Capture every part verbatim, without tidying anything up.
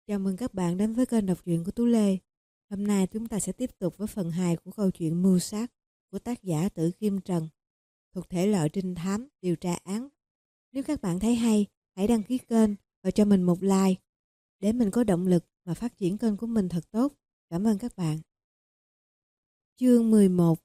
Chào mừng các bạn đến với kênh đọc truyện của Tú Lê. Hôm nay chúng ta sẽ tiếp tục với phần hai của câu chuyện Mưu sát của tác giả Tử Kim Trần, thuộc thể loại trinh thám, điều tra án. Nếu các bạn thấy hay, hãy đăng ký kênh và cho mình một like để mình có động lực mà phát triển kênh của mình thật tốt. Cảm ơn các bạn. Chương mười một.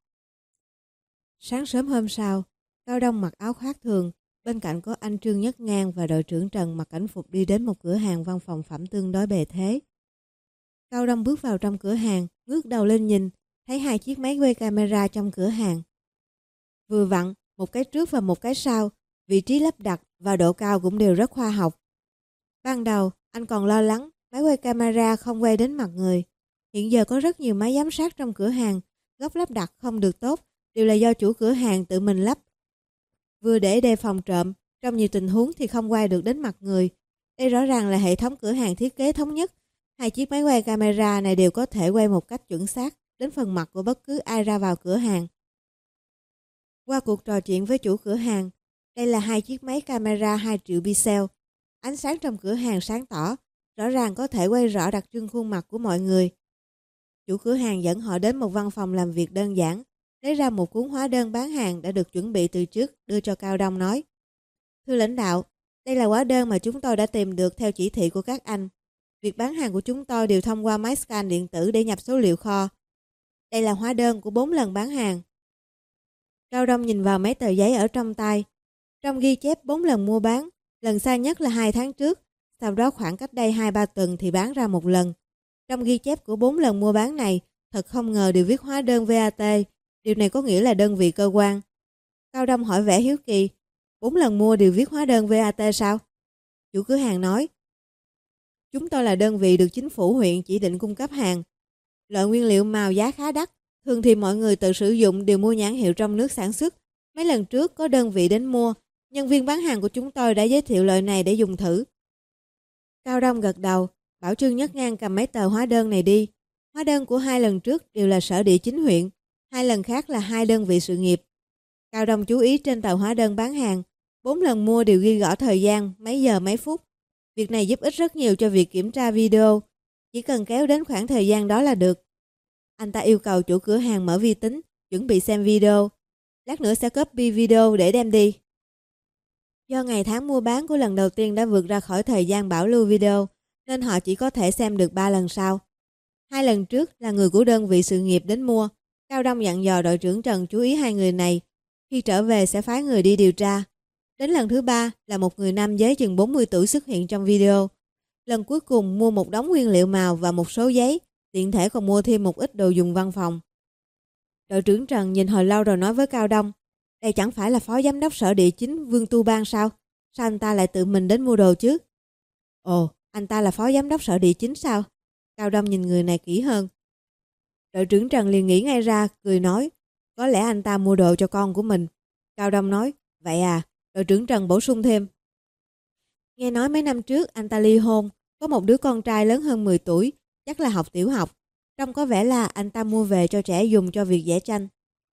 Sáng sớm hôm sau, Cao Đông mặc áo khoác thường, bên cạnh có anh Trương Nhất Ngang và đội trưởng Trần mặc cảnh phục đi đến một cửa hàng văn phòng phẩm tương đối bề thế. Cao Đông bước vào trong cửa hàng, ngước đầu lên nhìn, thấy hai chiếc máy quay camera trong cửa hàng. Vừa vặn, một cái trước và một cái sau, vị trí lắp đặt và độ cao cũng đều rất khoa học. Ban đầu, anh còn lo lắng máy quay camera không quay đến mặt người. Hiện giờ có rất nhiều máy giám sát trong cửa hàng, góc lắp đặt không được tốt, đều là do chủ cửa hàng tự mình lắp. Vừa để đề phòng trộm, trong nhiều tình huống thì không quay được đến mặt người. Đây rõ ràng là hệ thống cửa hàng thiết kế thống nhất. Hai chiếc máy quay camera này đều có thể quay một cách chuẩn xác đến phần mặt của bất cứ ai ra vào cửa hàng. Qua cuộc trò chuyện với chủ cửa hàng, đây là hai chiếc máy camera hai triệu pixel. Ánh sáng trong cửa hàng sáng tỏ, rõ ràng có thể quay rõ đặc trưng khuôn mặt của mọi người. Chủ cửa hàng dẫn họ đến một văn phòng làm việc đơn giản, lấy ra một cuốn hóa đơn bán hàng đã được chuẩn bị từ trước, đưa cho Cao Đông nói: "Thưa lãnh đạo, đây là hóa đơn mà chúng tôi đã tìm được theo chỉ thị của các anh. Việc bán hàng của chúng tôi đều thông qua máy scan điện tử để nhập số liệu kho. Đây là hóa đơn của bốn lần bán hàng." Cao Đông nhìn vào mấy tờ giấy ở trong tay. Trong ghi chép bốn lần mua bán, lần xa nhất là hai tháng trước, sau đó khoảng cách đây hai ba tuần thì bán ra một lần. Trong ghi chép của bốn lần mua bán này, thật không ngờ đều viết hóa đơn vê a tê. Điều này có nghĩa là đơn vị cơ quan. Cao Đông hỏi vẻ hiếu kỳ: "Bốn lần mua đều viết hóa đơn vê a tê sao?" Chủ cửa hàng nói: "Chúng tôi là đơn vị được chính phủ huyện chỉ định cung cấp hàng. Loại nguyên liệu màu giá khá đắt, thường thì mọi người tự sử dụng đều mua nhãn hiệu trong nước sản xuất. Mấy lần trước có đơn vị đến mua, nhân viên bán hàng của chúng tôi đã giới thiệu loại này để dùng thử." Cao Đông gật đầu, bảo Trương Nhất Ngang cầm mấy tờ hóa đơn này đi. Hóa đơn của hai lần trước đều là sở địa chính huyện, hai lần khác là hai đơn vị sự nghiệp. Cao Đông chú ý trên tờ hóa đơn bán hàng, bốn lần mua đều ghi rõ thời gian, mấy giờ mấy phút. Việc này giúp ích rất nhiều cho việc kiểm tra video, chỉ cần kéo đến khoảng thời gian đó là được. Anh ta yêu cầu chủ cửa hàng mở vi tính, chuẩn bị xem video. Lát nữa sẽ copy video để đem đi. Do ngày tháng mua bán của lần đầu tiên đã vượt ra khỏi thời gian bảo lưu video, nên họ chỉ có thể xem được ba lần sau. Hai lần trước là người của đơn vị sự nghiệp đến mua. Cao Đông dặn dò đội trưởng Trần chú ý hai người này, khi trở về sẽ phái người đi điều tra. Đến lần thứ ba là một người nam giới chừng bốn mươi tuổi xuất hiện trong video. Lần cuối cùng mua một đống nguyên liệu màu và một số giấy, tiện thể còn mua thêm một ít đồ dùng văn phòng. Đội trưởng Trần nhìn hồi lâu rồi nói với Cao Đông: "Đây chẳng phải là phó giám đốc sở địa chính Vương Tu Bang sao? Sao anh ta lại tự mình đến mua đồ chứ?" "Ồ, anh ta là phó giám đốc sở địa chính sao?" Cao Đông nhìn người này kỹ hơn. Đội trưởng Trần liền nghĩ ngay ra, cười nói: "Có lẽ anh ta mua đồ cho con của mình." Cao Đông nói: "Vậy à?" Đội trưởng Trần bổ sung thêm: "Nghe nói mấy năm trước anh ta ly hôn, có một đứa con trai lớn hơn mười tuổi, chắc là học tiểu học. Trông có vẻ là anh ta mua về cho trẻ dùng cho việc vẽ tranh."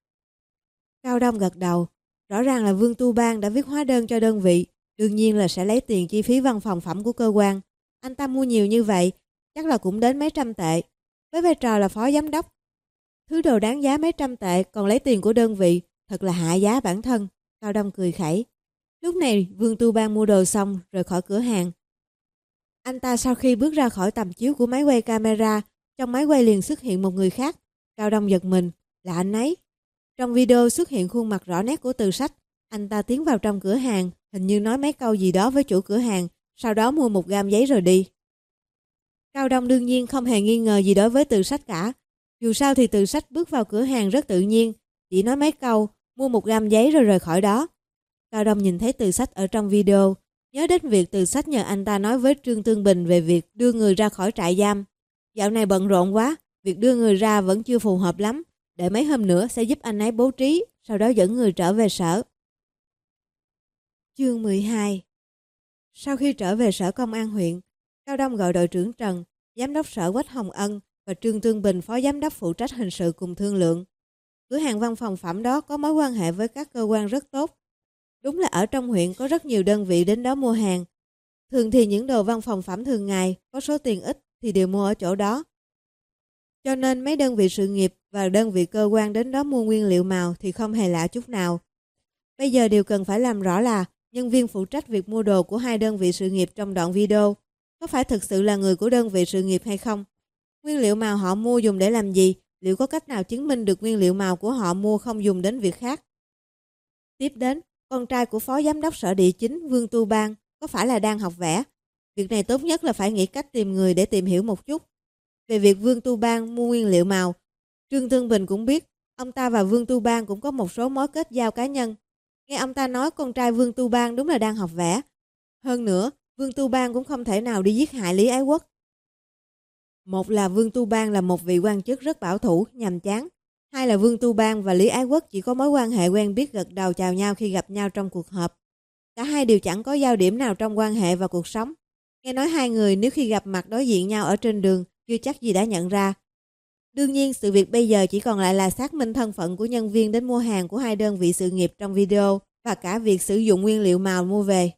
Cao Đông gật đầu, rõ ràng là Vương Tu Bang đã viết hóa đơn cho đơn vị, đương nhiên là sẽ lấy tiền chi phí văn phòng phẩm của cơ quan. Anh ta mua nhiều như vậy, chắc là cũng đến mấy trăm tệ. Với vai trò là phó giám đốc, thứ đồ đáng giá mấy trăm tệ còn lấy tiền của đơn vị, thật là hạ giá bản thân. Cao Đông cười khẩy. Lúc này Vương Tu Bang mua đồ xong rời khỏi cửa hàng. Anh ta sau khi bước ra khỏi tầm chiếu của máy quay camera, trong máy quay liền xuất hiện một người khác. Cao Đông giật mình, là anh ấy. Trong video xuất hiện khuôn mặt rõ nét của Từ Sách. Anh ta tiến vào trong cửa hàng, hình như nói mấy câu gì đó với chủ cửa hàng, sau đó mua một gam giấy rồi đi. Cao Đông đương nhiên không hề nghi ngờ gì đối với Từ Sách cả. Dù sao thì Từ Sách bước vào cửa hàng rất tự nhiên, chỉ nói mấy câu, mua một gam giấy rồi rời khỏi đó. Cao Đông nhìn thấy Từ Sách ở trong video, nhớ đến việc Từ Sách nhờ anh ta nói với Trương Tương Bình về việc đưa người ra khỏi trại giam. Dạo này bận rộn quá, việc đưa người ra vẫn chưa phù hợp lắm, để mấy hôm nữa sẽ giúp anh ấy bố trí, sau đó dẫn người trở về sở. Chương mười hai. Sau khi trở về sở công an huyện, Cao Đông gọi đội trưởng Trần, giám đốc sở Quách Hồng Ân và Trương Tương Bình phó giám đốc phụ trách hình sự cùng thương lượng. Cửa hàng văn phòng phẩm đó có mối quan hệ với các cơ quan rất tốt. Đúng là ở trong huyện có rất nhiều đơn vị đến đó mua hàng. Thường thì những đồ văn phòng phẩm thường ngày có số tiền ít thì đều mua ở chỗ đó. Cho nên mấy đơn vị sự nghiệp và đơn vị cơ quan đến đó mua nguyên liệu màu thì không hề lạ chút nào. Bây giờ điều cần phải làm rõ là nhân viên phụ trách việc mua đồ của hai đơn vị sự nghiệp trong đoạn video có phải thực sự là người của đơn vị sự nghiệp hay không? Nguyên liệu màu họ mua dùng để làm gì? Liệu có cách nào chứng minh được nguyên liệu màu của họ mua không dùng đến việc khác? Tiếp đến, con trai của Phó Giám đốc Sở Địa Chính Vương Tu Bang có phải là đang học vẽ? Việc này tốt nhất là phải nghĩ cách tìm người để tìm hiểu một chút. Về việc Vương Tu Bang mua nguyên liệu màu, Trương Thương Bình cũng biết ông ta và Vương Tu Bang cũng có một số mối kết giao cá nhân. Nghe ông ta nói con trai Vương Tu Bang đúng là đang học vẽ. Hơn nữa, Vương Tu Bang cũng không thể nào đi giết hại Lý Ái Quốc. Một là Vương Tu Bang là một vị quan chức rất bảo thủ, nhàm chán. Hai là Vương Tu Bang và Lý Ái Quốc chỉ có mối quan hệ quen biết gật đầu chào nhau khi gặp nhau trong cuộc họp. Cả hai đều chẳng có giao điểm nào trong quan hệ và cuộc sống. Nghe nói hai người nếu khi gặp mặt đối diện nhau ở trên đường chưa chắc gì đã nhận ra. Đương nhiên sự việc bây giờ chỉ còn lại là xác minh thân phận của nhân viên đến mua hàng của hai đơn vị sự nghiệp trong video và cả việc sử dụng nguyên liệu màu mua về.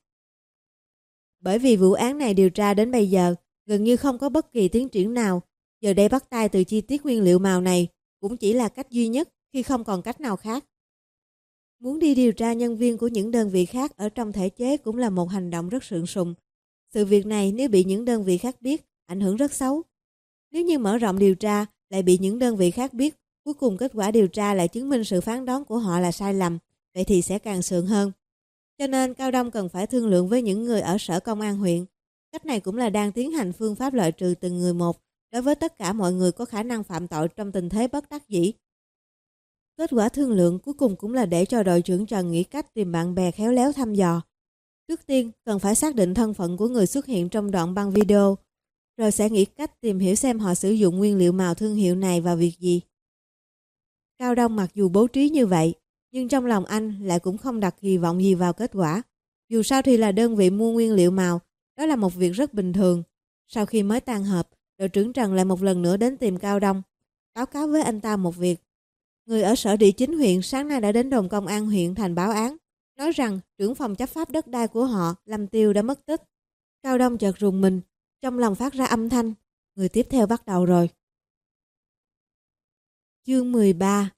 Bởi vì vụ án này điều tra đến bây giờ gần như không có bất kỳ tiến triển nào, giờ đây bắt tay từ chi tiết nguyên liệu màu này cũng chỉ là cách duy nhất khi không còn cách nào khác. Muốn đi điều tra nhân viên của những đơn vị khác ở trong thể chế cũng là một hành động rất sượng sùng. Sự việc này nếu bị những đơn vị khác biết, ảnh hưởng rất xấu. Nếu như mở rộng điều tra lại bị những đơn vị khác biết, cuối cùng kết quả điều tra lại chứng minh sự phán đoán của họ là sai lầm, vậy thì sẽ càng sượng hơn. Cho nên Cao Đông cần phải thương lượng với những người ở Sở Công an huyện. Cách này cũng là đang tiến hành phương pháp loại trừ từng người một đối với tất cả mọi người có khả năng phạm tội trong tình thế bất đắc dĩ. Kết quả thương lượng cuối cùng cũng là để cho đội trưởng Trần nghĩ cách tìm bạn bè khéo léo thăm dò. Trước tiên cần phải xác định thân phận của người xuất hiện trong đoạn băng video, rồi sẽ nghĩ cách tìm hiểu xem họ sử dụng nguyên liệu màu thương hiệu này vào việc gì. Cao Đông mặc dù bố trí như vậy, nhưng trong lòng anh lại cũng không đặt kỳ vọng gì vào kết quả. Dù sao thì là đơn vị mua nguyên liệu màu, đó là một việc rất bình thường. Sau khi mới tan họp, đội trưởng Trần lại một lần nữa đến tìm Cao Đông, báo cáo với anh ta một việc. Người ở Sở Địa Chính huyện sáng nay đã đến đồn công an huyện thành báo án, nói rằng trưởng phòng chấp pháp đất đai của họ, Lâm Tiêu đã mất tích. Cao Đông chợt rùng mình, trong lòng phát ra âm thanh, người tiếp theo bắt đầu rồi. Chương mười ba.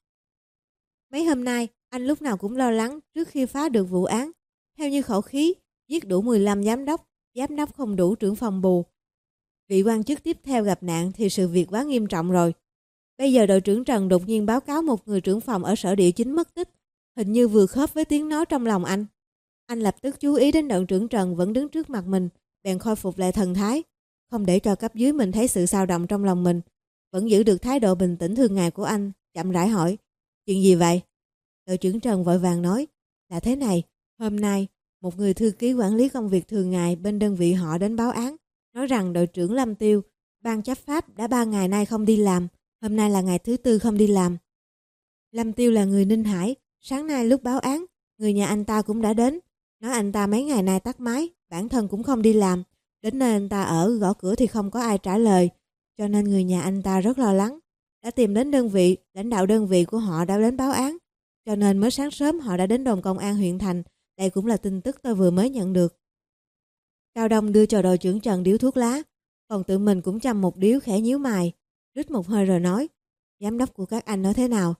Mấy hôm nay, anh lúc nào cũng lo lắng trước khi phá được vụ án. Theo như khẩu khí, giết đủ mười lăm giám đốc, giám đốc không đủ trưởng phòng bù. Vị quan chức tiếp theo gặp nạn thì sự việc quá nghiêm trọng rồi. Bây giờ đội trưởng Trần đột nhiên báo cáo một người trưởng phòng ở Sở Địa Chính mất tích, hình như vừa khớp với tiếng nói trong lòng anh. Anh lập tức chú ý đến đội trưởng Trần vẫn đứng trước mặt mình, bèn khôi phục lại thần thái, không để cho cấp dưới mình thấy sự xao động trong lòng mình, vẫn giữ được thái độ bình tĩnh thường ngày của anh, chậm rãi hỏi, chuyện gì vậy? Đội trưởng Trần vội vàng nói, là thế này, hôm nay, một người thư ký quản lý công việc thường ngày bên đơn vị họ đến báo án, nói rằng đội trưởng Lâm Tiêu, ban chấp pháp đã ba ngày nay không đi làm, hôm nay là ngày thứ tư không đi làm. Lâm Tiêu là người Ninh Hải, sáng nay lúc báo án, người nhà anh ta cũng đã đến, nói anh ta mấy ngày nay tắt máy, bản thân cũng không đi làm, đến nơi anh ta ở gõ cửa thì không có ai trả lời, cho nên người nhà anh ta rất lo lắng, đã tìm đến đơn vị, lãnh đạo đơn vị của họ đã đến báo án, cho nên mới sáng sớm họ đã đến đồn công an huyện thành, đây cũng là tin tức tôi vừa mới nhận được. Cao Đông đưa cho đội trưởng Trần điếu thuốc lá, còn tự mình cũng châm một điếu khẽ nhíu mày, rít một hơi rồi nói, giám đốc của các anh nói thế nào?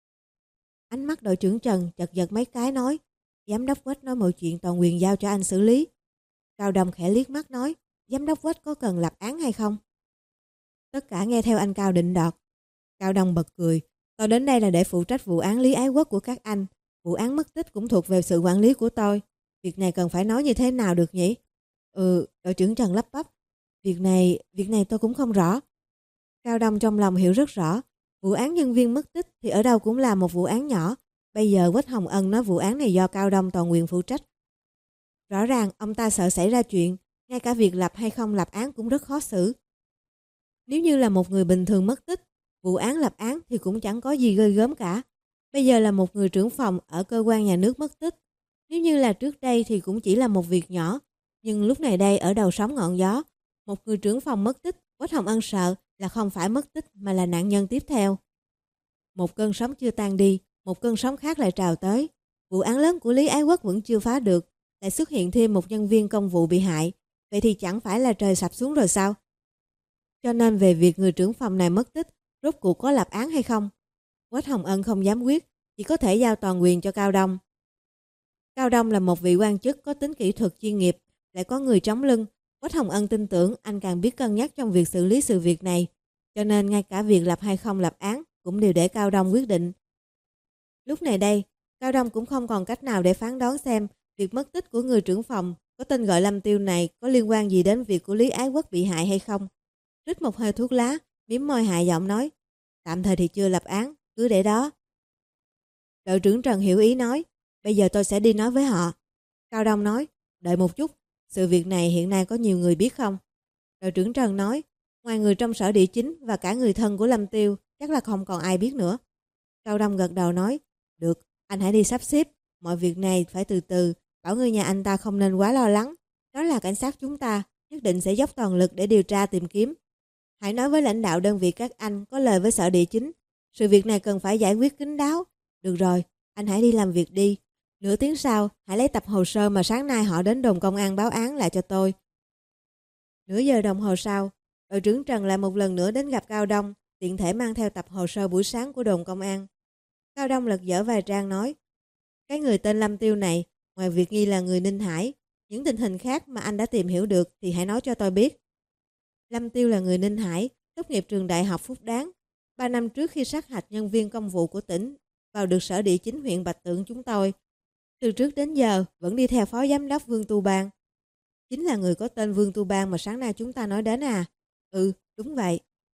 Ánh mắt đội trưởng Trần chật giật mấy cái nói, giám đốc Quách nói mọi chuyện toàn quyền giao cho anh xử lý. Cao Đông khẽ liếc mắt nói, giám đốc Quách có cần lập án hay không? Tất cả nghe theo anh Cao định đoạt. Cao Đông bật cười, tôi đến đây là để phụ trách vụ án Lý Ái Quốc của các anh, vụ án mất tích cũng thuộc về sự quản lý của tôi. Việc này cần phải nói như thế nào được nhỉ? Ừ, đội trưởng Trần lắp bắp. Việc này, việc này tôi cũng không rõ. Cao Đông trong lòng hiểu rất rõ. Vụ án nhân viên mất tích thì ở đâu cũng là một vụ án nhỏ. Bây giờ Quách Hồng Ân nói vụ án này do Cao Đông toàn quyền phụ trách. Rõ ràng ông ta sợ xảy ra chuyện, ngay cả việc lập hay không lập án cũng rất khó xử. Nếu như là một người bình thường mất tích, vụ án lập án thì cũng chẳng có gì ghê gớm cả. Bây giờ là một người trưởng phòng ở cơ quan nhà nước mất tích. Nếu như là trước đây thì cũng chỉ là một việc nhỏ. Nhưng lúc này đây ở đầu sóng ngọn gió, một người trưởng phòng mất tích, Quách Hồng Ân sợ là không phải mất tích mà là nạn nhân tiếp theo. Một cơn sóng chưa tan đi, một cơn sóng khác lại trào tới. Vụ án lớn của Lý Ái Quốc vẫn chưa phá được, lại xuất hiện thêm một nhân viên công vụ bị hại. vậy thì chẳng phải là trời sập xuống rồi sao? Cho nên về việc người trưởng phòng này mất tích, rốt cuộc có lập án hay không? Quách Hồng Ân không dám quyết, chỉ có thể giao toàn quyền cho Cao Đông. Cao Đông là một vị quan chức có tính kỹ thuật chuyên nghiệp, lại có người chống lưng. Quách Hồng Ân tin tưởng anh càng biết cân nhắc trong việc xử lý sự việc này, cho nên ngay cả việc lập hay không lập án cũng đều để Cao Đông quyết định. Lúc này đây, Cao Đông cũng không còn cách nào để phán đoán xem việc mất tích của người trưởng phòng có tên gọi Lâm Tiêu này có liên quan gì đến việc của Lý Ái Quốc bị hại hay không. Rít một hơi thuốc lá, mím môi hạ giọng nói, tạm thời thì chưa lập án, cứ để đó. Đội trưởng Trần hiểu ý nói, bây giờ tôi sẽ đi nói với họ. Cao Đông nói, đợi một chút, sự việc này hiện nay có nhiều người biết không? Đội trưởng Trần nói, ngoài người trong sở địa chính và cả người thân của Lâm Tiêu, chắc là không còn ai biết nữa. Cao Đông gật đầu nói, được, anh hãy đi sắp xếp, mọi việc này phải từ từ, bảo người nhà anh ta không nên quá lo lắng. Đó là cảnh sát chúng ta, nhất định sẽ dốc toàn lực để điều tra tìm kiếm. Hãy nói với lãnh đạo đơn vị các anh có lời với sở địa chính, sự việc này cần phải giải quyết kín đáo. Được rồi, anh hãy đi làm việc đi. Nửa tiếng sau, hãy lấy tập hồ sơ mà sáng nay họ đến đồn công an báo án lại cho tôi. Nửa giờ đồng hồ sau, đội trưởng Trần lại một lần nữa đến gặp Cao Đông, tiện thể mang theo tập hồ sơ buổi sáng của đồn công an. Cao Đông lật dở vài trang nói, cái người tên Lâm Tiêu này, ngoài việc nghi là người Ninh Hải, những tình hình khác mà anh đã tìm hiểu được thì hãy nói cho tôi biết. Lâm Tiêu là người Ninh Hải, tốt nghiệp trường đại học Phúc Đáng. Ba năm trước khi sát hạch nhân viên công vụ của tỉnh, vào được sở địa chính huyện Bạch Tượng chúng tôi. Từ trước đến giờ vẫn đi theo phó giám đốc Vương Tu Bang. Chính là người có tên Vương Tu Bang mà sáng nay chúng ta nói đến à? Ừ, đúng vậy.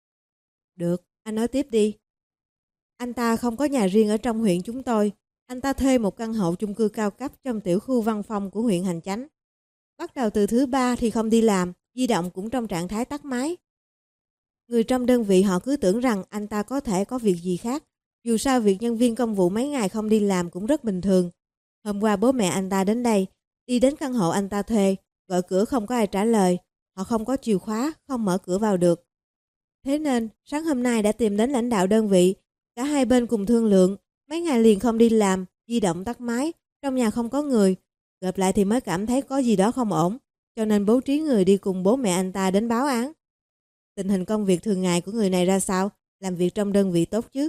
Được, anh nói tiếp đi. Anh ta không có nhà riêng ở trong huyện chúng tôi. Anh ta thuê một căn hộ chung cư cao cấp trong tiểu khu văn phòng của huyện Hành Chánh. Bắt đầu từ thứ ba thì không đi làm, di động cũng trong trạng thái tắt máy. Người trong đơn vị họ cứ tưởng rằng anh ta có thể có việc gì khác. Dù sao việc nhân viên công vụ mấy ngày không đi làm cũng rất bình thường. Hôm qua bố mẹ anh ta đến đây, đi đến căn hộ anh ta thuê, gọi cửa không có ai trả lời. Họ không có chìa khóa, không mở cửa vào được. Thế nên, sáng hôm nay đã tìm đến lãnh đạo đơn vị. Cả hai bên cùng thương lượng, mấy ngày liền không đi làm, di động tắt máy, trong nhà không có người. Gặp lại thì mới cảm thấy có gì đó không ổn, cho nên bố trí người đi cùng bố mẹ anh ta đến báo án. Tình hình công việc thường ngày của người này ra sao? Làm việc trong đơn vị tốt chứ?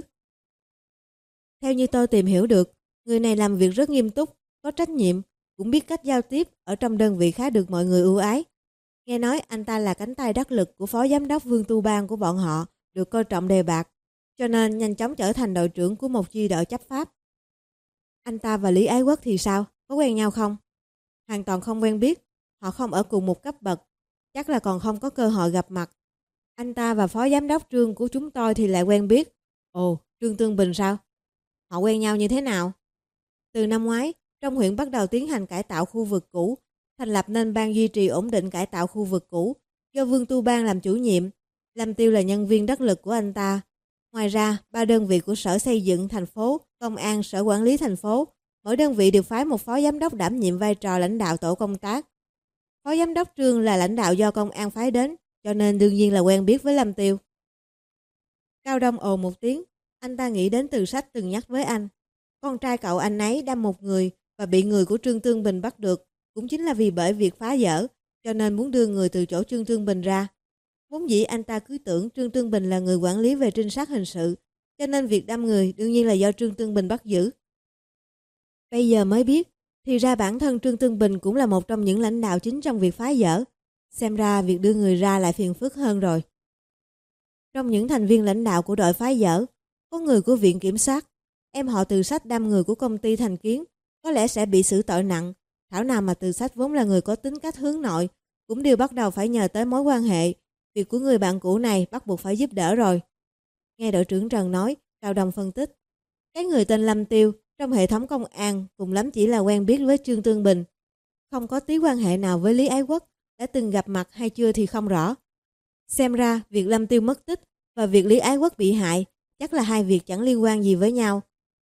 Theo như tôi tìm hiểu được, người này làm việc rất nghiêm túc, có trách nhiệm, cũng biết cách giao tiếp, ở trong đơn vị khá được mọi người ưu ái. Nghe nói anh ta là cánh tay đắc lực của phó giám đốc Vương Tu Bang của bọn họ, được coi trọng đề bạt, cho nên nhanh chóng trở thành đội trưởng của một chi đội chấp pháp. Anh ta và Lý Ái Quốc thì sao? Có quen nhau không? Hoàn toàn không quen biết, họ không ở cùng một cấp bậc, chắc là còn không có cơ hội gặp mặt. Anh ta và phó giám đốc Trương của chúng tôi thì lại quen biết. Ồ, Trương Tương Bình sao? Họ quen nhau như thế nào? Từ năm ngoái, trong huyện bắt đầu tiến hành cải tạo khu vực cũ, thành lập nên ban duy trì ổn định cải tạo khu vực cũ, do Vương Tu Bang làm chủ nhiệm. Lâm Tiêu là nhân viên đắc lực của anh ta. Ngoài ra, ba đơn vị của Sở Xây dựng thành phố, Công an, Sở Quản lý thành phố, mỗi đơn vị đều phái một phó giám đốc đảm nhiệm vai trò lãnh đạo tổ công tác. Phó giám đốc Trương là lãnh đạo do công an phái đến, cho nên đương nhiên là quen biết với Lâm Tiêu. Cao Đông ồ một tiếng, anh ta nghĩ đến từ sách từng nhắc với anh. Con trai cậu anh ấy đâm một người và bị người của Trương Tương Bình bắt được, cũng chính là vì bởi việc phá dỡ, cho nên muốn đưa người từ chỗ Trương Tương Bình ra. Vốn dĩ anh ta cứ tưởng Trương Tương Bình là người quản lý về trinh sát hình sự, cho nên việc đâm người đương nhiên là do Trương Tương Bình bắt giữ. Bây giờ mới biết, thì ra bản thân Trương Tương Bình cũng là một trong những lãnh đạo chính trong việc phá dỡ. Xem ra việc đưa người ra lại phiền phức hơn rồi. Trong những thành viên lãnh đạo của đội phá dỡ, có người của viện kiểm sát. Em họ Từ Sách đâm người của công ty Thành Kiến, có lẽ sẽ bị xử tội nặng. Thảo nào mà Từ Sách vốn là người có tính cách hướng nội, cũng đều bắt đầu phải nhờ tới mối quan hệ. Việc của người bạn cũ này bắt buộc phải giúp đỡ rồi. Nghe đội trưởng Trần nói, Cao Đông phân tích. Cái người tên Lâm Tiêu, trong hệ thống công an cùng lắm chỉ là quen biết với Trương Tương Bình. Không có tí quan hệ nào với Lý Ái Quốc, đã từng gặp mặt hay chưa thì không rõ. Xem ra, việc Lâm Tiêu mất tích và việc Lý Ái Quốc bị hại chắc là hai việc chẳng liên quan gì với nhau.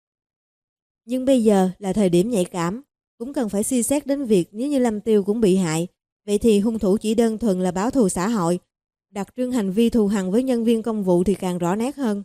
Nhưng bây giờ là thời điểm nhạy cảm, cũng cần phải suy xét đến việc nếu như Lâm Tiêu cũng bị hại, vậy thì hung thủ chỉ đơn thuần là báo thù xã hội, đặc trưng hành vi thù hằn với nhân viên công vụ thì càng rõ nét hơn.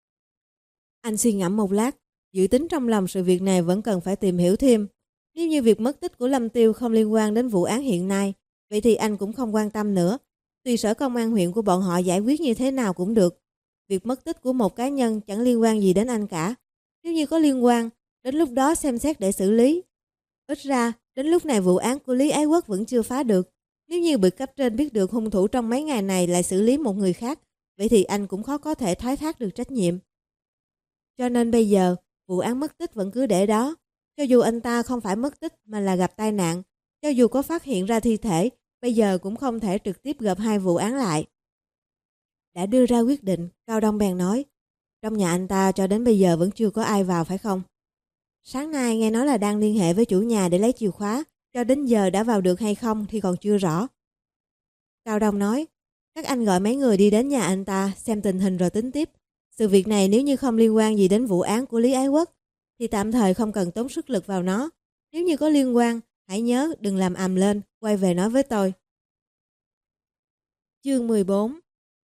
Anh suy ngẫm một lát, dự tính trong lòng sự việc này vẫn cần phải tìm hiểu thêm. Nếu như việc mất tích của Lâm Tiêu không liên quan đến vụ án hiện nay, vậy thì anh cũng không quan tâm nữa. Tùy sở công an huyện của bọn họ giải quyết như thế nào cũng được. Việc mất tích của một cá nhân chẳng liên quan gì đến anh cả. Nếu như có liên quan, đến lúc đó xem xét để xử lý. Ít ra, đến lúc này vụ án của Lý Ái Quốc vẫn chưa phá được. Nếu như bị cấp trên biết được hung thủ trong mấy ngày này lại xử lý một người khác, vậy thì anh cũng khó có thể thoái thác được trách nhiệm. Cho nên bây giờ, vụ án mất tích vẫn cứ để đó. Cho dù anh ta không phải mất tích mà là gặp tai nạn, cho dù có phát hiện ra thi thể, bây giờ cũng không thể trực tiếp gộp hai vụ án lại. Đã đưa ra quyết định, Cao Đông bèn nói, trong nhà anh ta cho đến bây giờ vẫn chưa có ai vào phải không? Sáng nay nghe nói là đang liên hệ với chủ nhà để lấy chìa khóa, cho đến giờ đã vào được hay không thì còn chưa rõ. Cao Đông nói, các anh gọi mấy người đi đến nhà anh ta xem tình hình rồi tính tiếp. Sự việc này nếu như không liên quan gì đến vụ án của Lý Ái Quốc, thì tạm thời không cần tốn sức lực vào nó. Nếu như có liên quan, hãy nhớ đừng làm ầm lên, quay về nói với tôi. Chương mười bốn.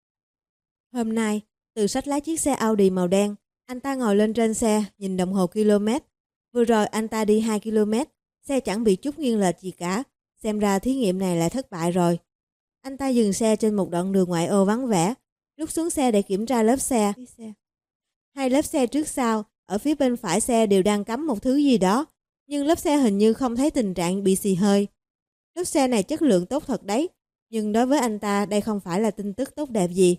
Hôm nay, Từ Sách lái chiếc xe Audi màu đen. Anh ta ngồi lên trên xe, nhìn đồng hồ km. Vừa rồi anh ta đi hai ki lô mét, xe chẳng bị chút nghiêng lệch gì cả. Xem ra thí nghiệm này lại thất bại rồi. Anh ta dừng xe trên một đoạn đường ngoại ô vắng vẻ. Lúc xuống xe để kiểm tra lớp xe. Hai lớp xe trước sau, ở phía bên phải xe đều đang cắm một thứ gì đó. Nhưng lớp xe hình như không thấy tình trạng bị xì hơi. Lớp xe này chất lượng tốt thật đấy. Nhưng đối với anh ta đây không phải là tin tức tốt đẹp gì.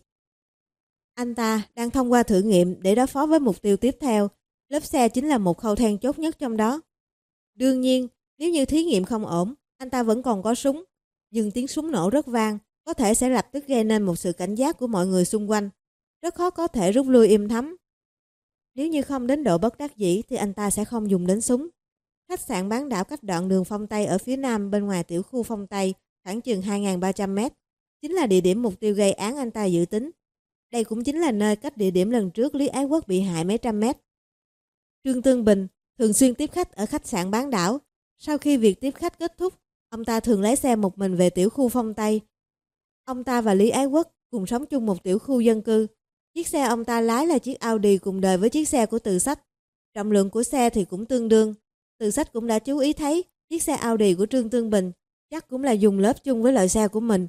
Anh ta đang thông qua thử nghiệm để đối phó với mục tiêu tiếp theo. Lớp xe chính là một khâu then chốt nhất trong đó. Đương nhiên, nếu như thí nghiệm không ổn, anh ta vẫn còn có súng. Nhưng tiếng súng nổ rất vang, có thể sẽ lập tức gây nên một sự cảnh giác của mọi người xung quanh. Rất khó có thể rút lui im thấm. Nếu như không đến độ bất đắc dĩ thì anh ta sẽ không dùng đến súng. Khách sạn bán đảo cách đoạn đường Phong Tây ở phía nam bên ngoài tiểu khu Phong Tây khoảng chừng hai nghìn ba trăm mét. Chính là địa điểm mục tiêu gây án anh ta dự tính. Đây cũng chính là nơi cách địa điểm lần trước Lý Ái Quốc bị hại mấy trăm mét. Trương Tương Bình thường xuyên tiếp khách ở khách sạn bán đảo. Sau khi việc tiếp khách kết thúc, ông ta thường lấy xe một mình về tiểu khu Phong Tây. Ông ta và Lý Ái Quốc cùng sống chung một tiểu khu dân cư. Chiếc xe ông ta lái là chiếc Audi cùng đời với chiếc xe của Từ Sách. Trọng lượng của xe thì cũng tương đương. Từ Sách cũng đã chú ý thấy chiếc xe Audi của Trương Tương Bình chắc cũng là dùng lớp chung với loại xe của mình.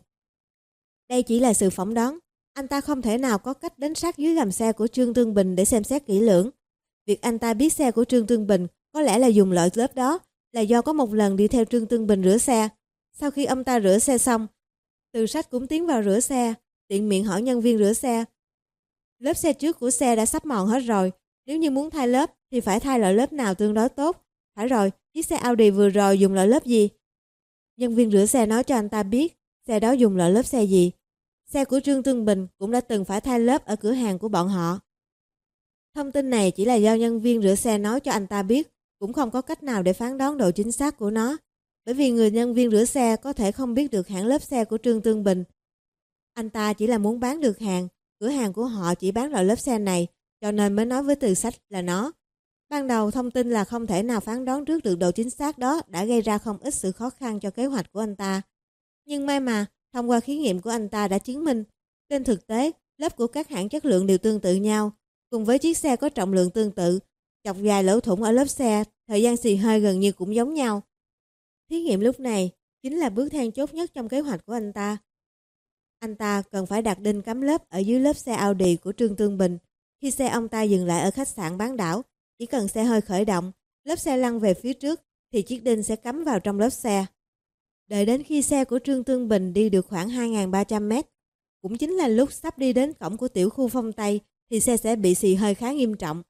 Đây chỉ là sự phỏng đoán. Anh ta không thể nào có cách đến sát dưới gầm xe của Trương Tương Bình để xem xét kỹ lưỡng. Việc anh ta biết xe của Trương Tương Bình có lẽ là dùng loại lớp đó là do có một lần đi theo Trương Tương Bình rửa xe. Sau khi ông ta rửa xe xong, Từ Sách cũng tiến vào rửa xe, tiện miệng hỏi nhân viên rửa xe. Lớp xe trước của xe đã sắp mòn hết rồi, nếu như muốn thay lớp thì phải thay loại lớp nào tương đối tốt. Phải rồi, chiếc xe Audi vừa rồi dùng loại lớp gì? Nhân viên rửa xe nói cho anh ta biết xe đó dùng loại lớp xe gì. Xe của Trương Tương Bình cũng đã từng phải thay lớp ở cửa hàng của bọn họ. Thông tin này chỉ là do nhân viên rửa xe nói cho anh ta biết, cũng không có cách nào để phán đoán độ chính xác của nó. Bởi vì người nhân viên rửa xe có thể không biết được hãng lớp xe của Trương Tương Bình. Anh ta chỉ là muốn bán được hàng, cửa hàng của họ chỉ bán loại lớp xe này, cho nên mới nói với Từ Sách là nó. Ban đầu thông tin là không thể nào phán đoán trước được độ chính xác đó đã gây ra không ít sự khó khăn cho kế hoạch của anh ta. Nhưng may mà, thông qua thí nghiệm của anh ta đã chứng minh, trên thực tế, lớp của các hãng chất lượng đều tương tự nhau, cùng với chiếc xe có trọng lượng tương tự, chọc dài lỗ thủng ở lớp xe, thời gian xì hơi gần như cũng giống nhau. Thí nghiệm lúc này chính là bước then chốt nhất trong kế hoạch của anh ta. Anh ta cần phải đặt đinh cắm lớp ở dưới lớp xe Audi của Trương Tương Bình. Khi xe ông ta dừng lại ở khách sạn bán đảo, chỉ cần xe hơi khởi động, lớp xe lăn về phía trước thì chiếc đinh sẽ cắm vào trong lớp xe. Đợi đến khi xe của Trương Tương Bình đi được khoảng hai nghìn ba trăm mét, cũng chính là lúc sắp đi đến cổng của tiểu khu Phong Tây, thì xe sẽ bị xì hơi khá nghiêm trọng.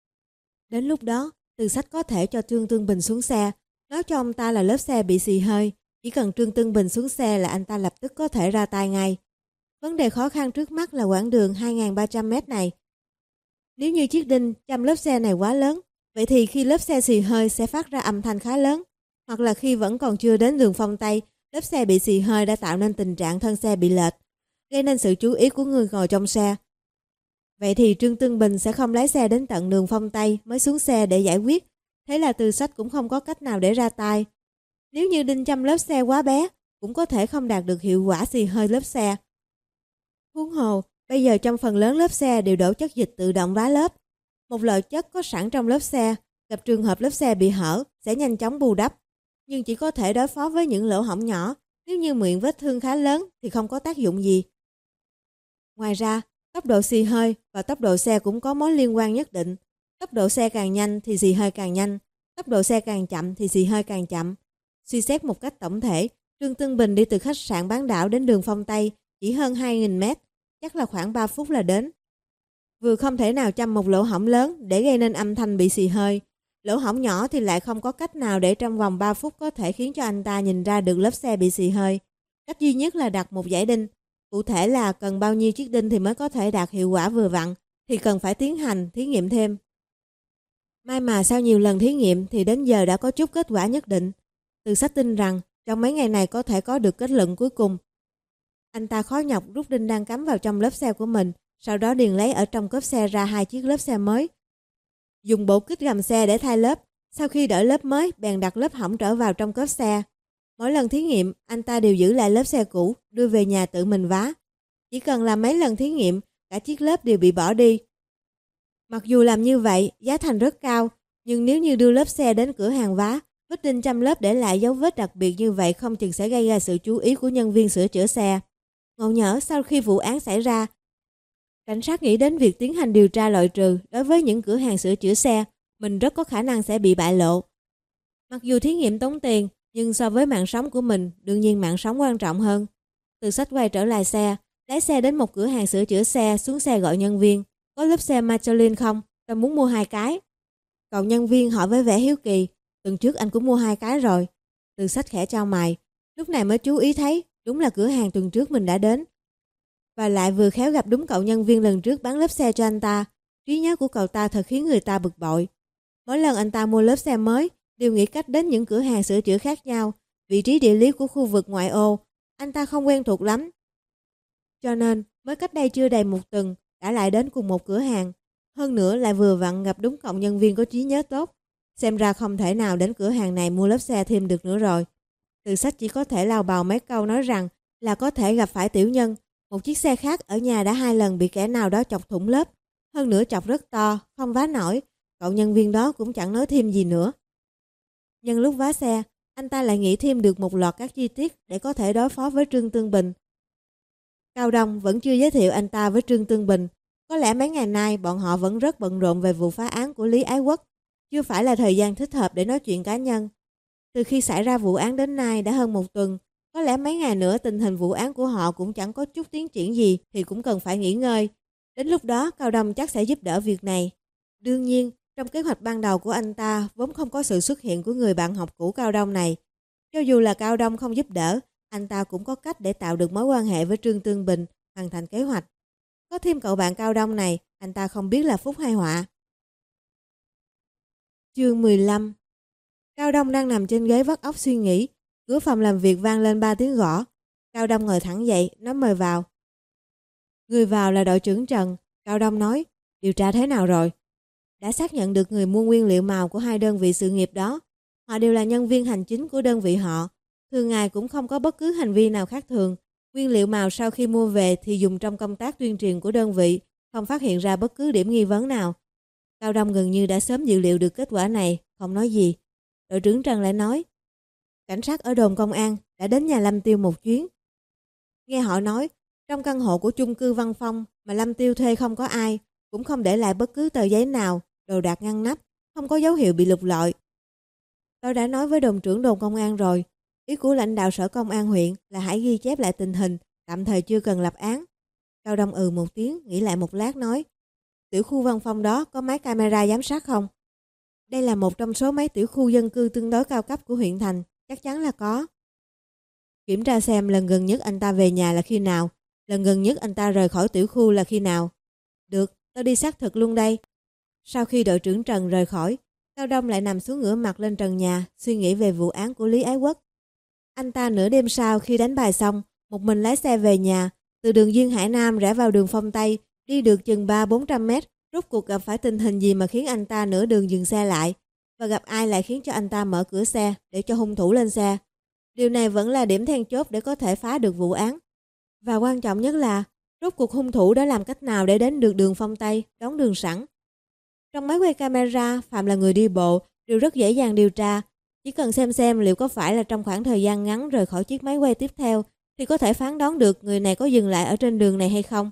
Đến lúc đó, Từ Sách có thể cho Trương Tương Bình xuống xe, nói cho ông ta là lớp xe bị xì hơi, chỉ cần Trương Tương Bình xuống xe là anh ta lập tức có thể ra tay ngay. Vấn đề khó khăn trước mắt là quãng đường hai nghìn ba trăm mét này. Nếu như chiếc đinh châm lớp xe này quá lớn, vậy thì khi lớp xe xì hơi sẽ phát ra âm thanh khá lớn, hoặc là khi vẫn còn chưa đến đường Phong Tây, lớp xe bị xì hơi đã tạo nên tình trạng thân xe bị lệch, gây nên sự chú ý của người ngồi trong xe. Vậy thì Trương Tương Bình sẽ không lái xe đến tận đường Phong Tây mới xuống xe để giải quyết. Thế là Từ Sách cũng không có cách nào để ra tay. Nếu như đinh châm lớp xe quá bé, cũng có thể không đạt được hiệu quả xì hơi lớp xe. Huống hồ, bây giờ trong phần lớn lớp xe đều đổ chất dịch tự động vá lớp. Một loại chất có sẵn trong lớp xe, gặp trường hợp lớp xe bị hở sẽ nhanh chóng bù đắp, nhưng chỉ có thể đối phó với những lỗ hổng nhỏ, Nếu như miệng vết thương khá lớn thì không có tác dụng gì. Ngoài ra, tốc độ xì hơi và tốc độ xe cũng có mối liên quan nhất định. Tốc độ xe càng nhanh thì xì hơi càng nhanh, tốc độ xe càng chậm thì xì hơi càng chậm. Suy xét một cách tổng thể, Trương Tương Bình đi từ khách sạn Bán Đảo đến đường Phong Tây chỉ hơn hai nghìn mét, chắc là khoảng ba phút là đến. Vừa không thể nào châm một lỗ hổng lớn để gây nên âm thanh bị xì hơi, lỗ hổng nhỏ thì lại không có cách nào để trong vòng ba phút có thể khiến cho anh ta nhìn ra được lớp xe bị xì hơi. Cách duy nhất là đặt một dải đinh. Cụ thể là cần bao nhiêu chiếc đinh thì mới có thể đạt hiệu quả vừa vặn, thì cần phải tiến hành thí nghiệm thêm. May mà sau nhiều lần thí nghiệm thì đến giờ đã có chút kết quả nhất định. Từ Sách tin rằng trong mấy ngày này có thể có được kết luận cuối cùng. Anh ta khó nhọc rút đinh đang cắm vào trong lớp xe của mình, sau đó điền lấy ở trong cốp xe ra hai chiếc lớp xe mới. Dùng bộ kích gầm xe để thay lớp, sau khi đổi lớp mới bèn đặt lớp hỏng trở vào trong cốp xe. Mỗi lần thí nghiệm, anh ta đều giữ lại lớp xe cũ, đưa về nhà tự mình vá. Chỉ cần làm mấy lần thí nghiệm, cả chiếc lớp đều bị bỏ đi. Mặc dù làm như vậy, giá thành rất cao, nhưng nếu như đưa lớp xe đến cửa hàng vá, vết đinh chăm lớp để lại dấu vết đặc biệt như vậy không chừng sẽ gây ra sự chú ý của nhân viên sửa chữa xe. Ngộ nhỡ sau khi vụ án xảy ra, cảnh sát nghĩ đến việc tiến hành điều tra loại trừ đối với những cửa hàng sửa chữa xe, mình rất có khả năng sẽ bị bại lộ. Mặc dù thí nghiệm tốn tiền, nhưng so với mạng sống của mình, đương nhiên mạng sống quan trọng hơn. Từ Sách quay trở lại xe, lái xe đến một cửa hàng sửa chữa xe, xuống xe gọi nhân viên. Có lớp xe Michelin không? Tôi muốn mua hai cái. Cậu nhân viên hỏi với vẻ hiếu kỳ. Tuần trước anh cũng mua hai cái rồi. Từ Sách khẽ chau mày. Lúc này mới chú ý thấy, đúng là cửa hàng tuần trước mình đã đến. Và lại vừa khéo gặp đúng cậu nhân viên lần trước bán lớp xe cho anh ta. Trí nhớ của cậu ta thật khiến người ta bực bội. Mỗi lần anh ta mua lớp xe mới, đều nghĩ cách đến những cửa hàng sửa chữa khác nhau. Vị trí địa lý của khu vực ngoại ô, anh ta không quen thuộc lắm. Cho nên, mới cách đây chưa đầy một tuần, đã lại đến cùng một cửa hàng. Hơn nữa lại vừa vặn gặp đúng cậu nhân viên có trí nhớ tốt. Xem ra không thể nào đến cửa hàng này mua lớp xe thêm được nữa rồi. Từ Sách chỉ có thể lao bào mấy câu nói rằng là có thể gặp phải tiểu nhân. Một chiếc xe khác ở nhà đã hai lần bị kẻ nào đó chọc thủng lớp. Hơn nữa chọc rất to, không vá nổi. Cậu nhân viên đó cũng chẳng nói thêm gì nữa. Nhân lúc vá xe, anh ta lại nghĩ thêm được một loạt các chi tiết để có thể đối phó với Trương Tương Bình. Cao Đông vẫn chưa giới thiệu anh ta với Trương Tương Bình. Có lẽ mấy ngày nay bọn họ vẫn rất bận rộn về vụ phá án của Lý Ái Quốc. Chưa phải là thời gian thích hợp để nói chuyện cá nhân. Từ khi xảy ra vụ án đến nay đã hơn một tuần. Có lẽ mấy ngày nữa tình hình vụ án của họ cũng chẳng có chút tiến triển gì thì cũng cần phải nghỉ ngơi. Đến lúc đó Cao Đông chắc sẽ giúp đỡ việc này. Đương nhiên, trong kế hoạch ban đầu của anh ta vốn không có sự xuất hiện của người bạn học cũ Cao Đông này. Cho dù là Cao Đông không giúp đỡ, anh ta cũng có cách để tạo được mối quan hệ với Trương Tương Bình, hoàn thành kế hoạch. Có thêm cậu bạn Cao Đông này, anh ta không biết là phúc hay họa. Chương mười lăm. Cao Đông đang nằm trên ghế vắt óc suy nghĩ. Cửa phòng làm việc vang lên ba tiếng gõ. Cao Đông ngồi thẳng dậy, nói mời vào. Người vào là đội trưởng Trần. Cao Đông nói, điều tra thế nào rồi? Đã xác nhận được người mua nguyên liệu màu của hai đơn vị sự nghiệp đó. Họ đều là nhân viên hành chính của đơn vị họ. Thường ngày cũng không có bất cứ hành vi nào khác thường. Nguyên liệu màu sau khi mua về thì dùng trong công tác tuyên truyền của đơn vị, không phát hiện ra bất cứ điểm nghi vấn nào. Cao Đông gần như đã sớm dự liệu được kết quả này, không nói gì. Đội trưởng Trần lại nói, cảnh sát ở đồn công an đã đến nhà Lâm Tiêu một chuyến. Nghe họ nói, trong căn hộ của chung cư Văn Phong mà Lâm Tiêu thuê không có ai, cũng không để lại bất cứ tờ giấy nào, đồ đạc ngăn nắp, không có dấu hiệu bị lục lọi. Tôi đã nói với đồn trưởng đồn công an rồi, ý của lãnh đạo sở công an huyện là hãy ghi chép lại tình hình, tạm thời chưa cần lập án. Cao Đông ừ một tiếng, nghĩ lại một lát nói, tiểu khu Văn Phong đó có máy camera giám sát không? Đây là một trong số mấy tiểu khu dân cư tương đối cao cấp của huyện thành, chắc chắn là có. Kiểm tra xem lần gần nhất anh ta về nhà là khi nào, lần gần nhất anh ta rời khỏi tiểu khu là khi nào. Được, tôi đi xác thực luôn đây. Sau khi đội trưởng Trần rời khỏi, Cao Đông lại nằm xuống ngửa mặt lên trần nhà, suy nghĩ về vụ án của Lý Ái Quốc. Anh ta nửa đêm sau khi đánh bài xong, một mình lái xe về nhà, từ đường Duyên Hải Nam rẽ vào đường Phong Tây, đi được chừng ba bốn trăm mét, rốt cuộc gặp phải tình hình gì mà khiến anh ta nửa đường dừng xe lại, và gặp ai lại khiến cho anh ta mở cửa xe để cho hung thủ lên xe. Điều này vẫn là điểm then chốt để có thể phá được vụ án. Và quan trọng nhất là, rốt cuộc hung thủ đã làm cách nào để đến được đường Phong Tây, đón đường sẵn. Trong máy quay camera, phạm là người đi bộ, đều rất dễ dàng điều tra. Chỉ cần xem xem liệu có phải là trong khoảng thời gian ngắn rời khỏi chiếc máy quay tiếp theo thì có thể phán đoán được người này có dừng lại ở trên đường này hay không.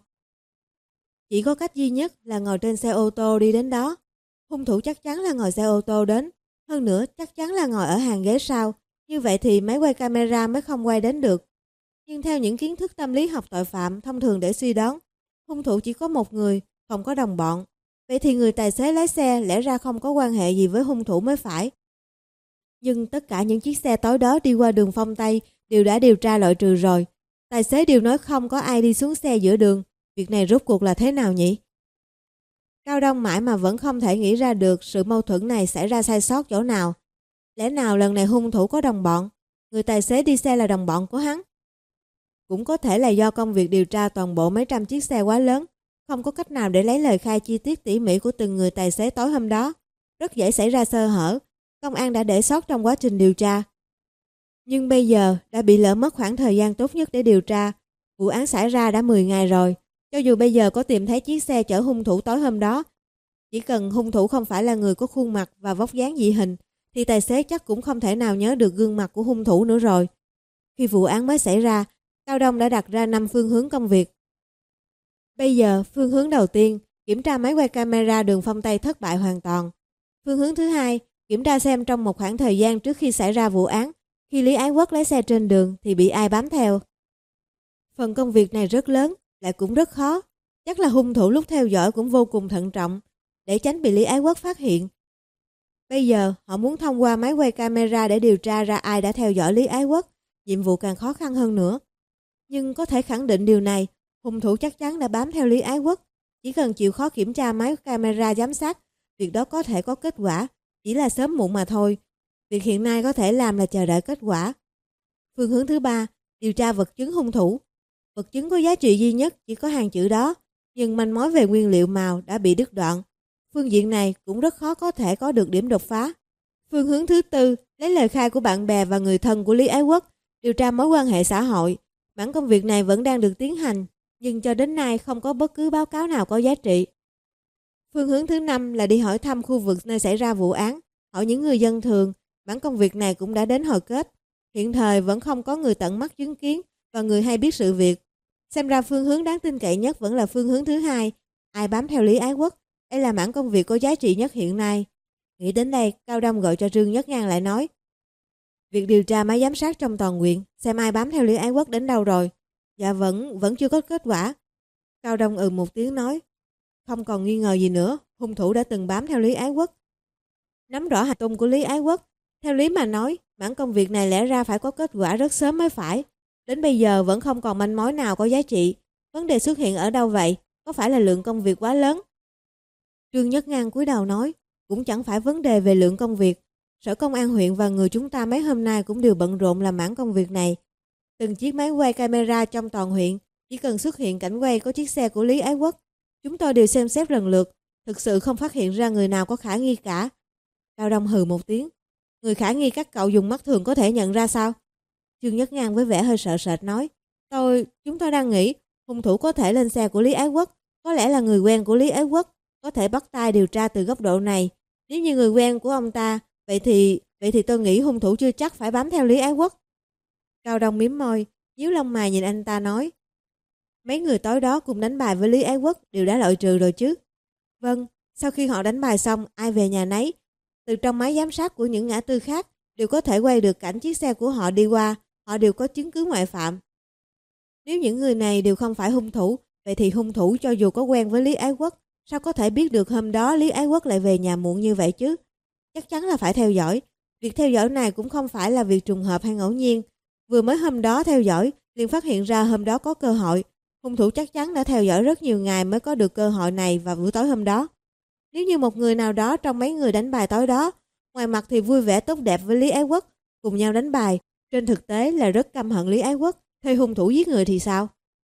Chỉ có cách duy nhất là ngồi trên xe ô tô đi đến đó. Hung thủ chắc chắn là ngồi xe ô tô đến. Hơn nữa chắc chắn là ngồi ở hàng ghế sau. Như vậy thì máy quay camera mới không quay đến được. Nhưng theo những kiến thức tâm lý học tội phạm thông thường để suy đoán, hung thủ chỉ có một người, không có đồng bọn. Vậy thì người tài xế lái xe lẽ ra không có quan hệ gì với hung thủ mới phải. Nhưng tất cả những chiếc xe tối đó đi qua đường Phong Tây đều đã điều tra loại trừ rồi. Tài xế đều nói không có ai đi xuống xe giữa đường. Việc này rốt cuộc là thế nào nhỉ? Cao Đông mãi mà vẫn không thể nghĩ ra được sự mâu thuẫn này xảy ra sai sót chỗ nào. Lẽ nào lần này hung thủ có đồng bọn? Người tài xế đi xe là đồng bọn của hắn? Cũng có thể là do công việc điều tra toàn bộ mấy trăm chiếc xe quá lớn, không có cách nào để lấy lời khai chi tiết tỉ mỉ của từng người tài xế tối hôm đó. Rất dễ xảy ra sơ hở, công an đã để sót trong quá trình điều tra. Nhưng bây giờ đã bị lỡ mất khoảng thời gian tốt nhất để điều tra. Vụ án xảy ra đã mười ngày rồi. Cho dù bây giờ có tìm thấy chiếc xe chở hung thủ tối hôm đó, chỉ cần hung thủ không phải là người có khuôn mặt và vóc dáng dị hình, thì tài xế chắc cũng không thể nào nhớ được gương mặt của hung thủ nữa rồi. Khi vụ án mới xảy ra, Cao Đông đã đặt ra năm phương hướng công việc. Bây giờ, phương hướng đầu tiên, kiểm tra máy quay camera đường Phong Tây thất bại hoàn toàn. Phương hướng thứ hai, kiểm tra xem trong một khoảng thời gian trước khi xảy ra vụ án, khi Lý Ái Quốc lái xe trên đường thì bị ai bám theo. Phần công việc này rất lớn, lại cũng rất khó. Chắc là hung thủ lúc theo dõi cũng vô cùng thận trọng, để tránh bị Lý Ái Quốc phát hiện. Bây giờ, họ muốn thông qua máy quay camera để điều tra ra ai đã theo dõi Lý Ái Quốc. Nhiệm vụ càng khó khăn hơn nữa. Nhưng có thể khẳng định điều này, hung thủ chắc chắn đã bám theo Lý Ái Quốc. Chỉ cần chịu khó kiểm tra máy camera giám sát, việc đó có thể có kết quả, chỉ là sớm muộn mà thôi. Việc hiện nay có thể làm là chờ đợi kết quả. Phương hướng thứ ba, điều tra vật chứng hung thủ. Vật chứng có giá trị duy nhất chỉ có hàng chữ đó, nhưng manh mối về nguyên liệu màu đã bị đứt đoạn. Phương diện này cũng rất khó có thể có được điểm đột phá. Phương hướng thứ tư, lấy lời khai của bạn bè và người thân của Lý Ái Quốc, điều tra mối quan hệ xã hội. Mảng công việc này vẫn đang được tiến hành, nhưng cho đến nay không có bất cứ báo cáo nào có giá trị. Phương hướng thứ năm là đi hỏi thăm khu vực nơi xảy ra vụ án, hỏi những người dân thường. Mảng công việc này cũng đã đến hồi kết. Hiện thời vẫn không có người tận mắt chứng kiến và người hay biết sự việc. Xem ra phương hướng đáng tin cậy nhất vẫn là phương hướng thứ hai, ai bám theo Lý Ái Quốc. Đây là mảng công việc có giá trị nhất hiện nay. Nghĩ đến đây, Cao Đông gọi cho Trương Nhất Ngang lại nói: Việc điều tra máy giám sát trong toàn huyện, xem ai bám theo Lý Ái Quốc đến đâu rồi. Dạ vẫn, vẫn chưa có kết quả. Cao Đông ừ một tiếng nói: Không còn nghi ngờ gì nữa, hung thủ đã từng bám theo Lý Ái Quốc. Nắm rõ hành tung của Lý Ái Quốc, theo lý mà nói, mảng công việc này lẽ ra phải có kết quả rất sớm mới phải. Đến bây giờ vẫn không còn manh mối nào có giá trị. Vấn đề xuất hiện ở đâu vậy? Có phải là lượng công việc quá lớn? Trương Nhất Ngang cúi đầu nói: Cũng chẳng phải vấn đề về lượng công việc. Sở Công an huyện và người chúng ta mấy hôm nay cũng đều bận rộn làm mảng công việc này. Từng chiếc máy quay camera trong toàn huyện, chỉ cần xuất hiện cảnh quay có chiếc xe của Lý Ái Quốc, chúng tôi đều xem xét lần lượt, thực sự không phát hiện ra người nào có khả nghi cả. Cao Đông hừ một tiếng: Người khả nghi các cậu dùng mắt thường có thể nhận ra sao? Trương Nhất Ngang với vẻ hơi sợ sệt nói: Tôi, chúng tôi đang nghĩ hung thủ có thể lên xe của Lý Ái Quốc, có lẽ là người quen của Lý Ái Quốc, có thể bắt tay điều tra từ góc độ này. Nếu như người quen của ông ta, vậy thì vậy thì tôi nghĩ hung thủ chưa chắc phải bám theo Lý Ái Quốc. Cao Đông mím môi, nhíu lông mày nhìn anh ta nói: Mấy người tối đó cùng đánh bài với Lý Ái Quốc đều đã loại trừ rồi chứ? Vâng, sau khi họ đánh bài xong, ai về nhà nấy. Từ trong máy giám sát của những ngã tư khác đều có thể quay được cảnh chiếc xe của họ đi qua, họ đều có chứng cứ ngoại phạm. Nếu những người này đều không phải hung thủ, vậy thì hung thủ cho dù có quen với Lý Ái Quốc, sao có thể biết được hôm đó Lý Ái Quốc lại về nhà muộn như vậy chứ? Chắc chắn là phải theo dõi. Việc theo dõi này cũng không phải là việc trùng hợp hay ngẫu nhiên. Vừa mới hôm đó theo dõi, liền phát hiện ra hôm đó có cơ hội. Hung thủ chắc chắn đã theo dõi rất nhiều ngày mới có được cơ hội này vào buổi tối hôm đó. Nếu như một người nào đó trong mấy người đánh bài tối đó, ngoài mặt thì vui vẻ tốt đẹp với Lý Ái Quốc, cùng nhau đánh bài, trên thực tế là rất căm hận Lý Ái Quốc, thuê hung thủ giết người thì sao?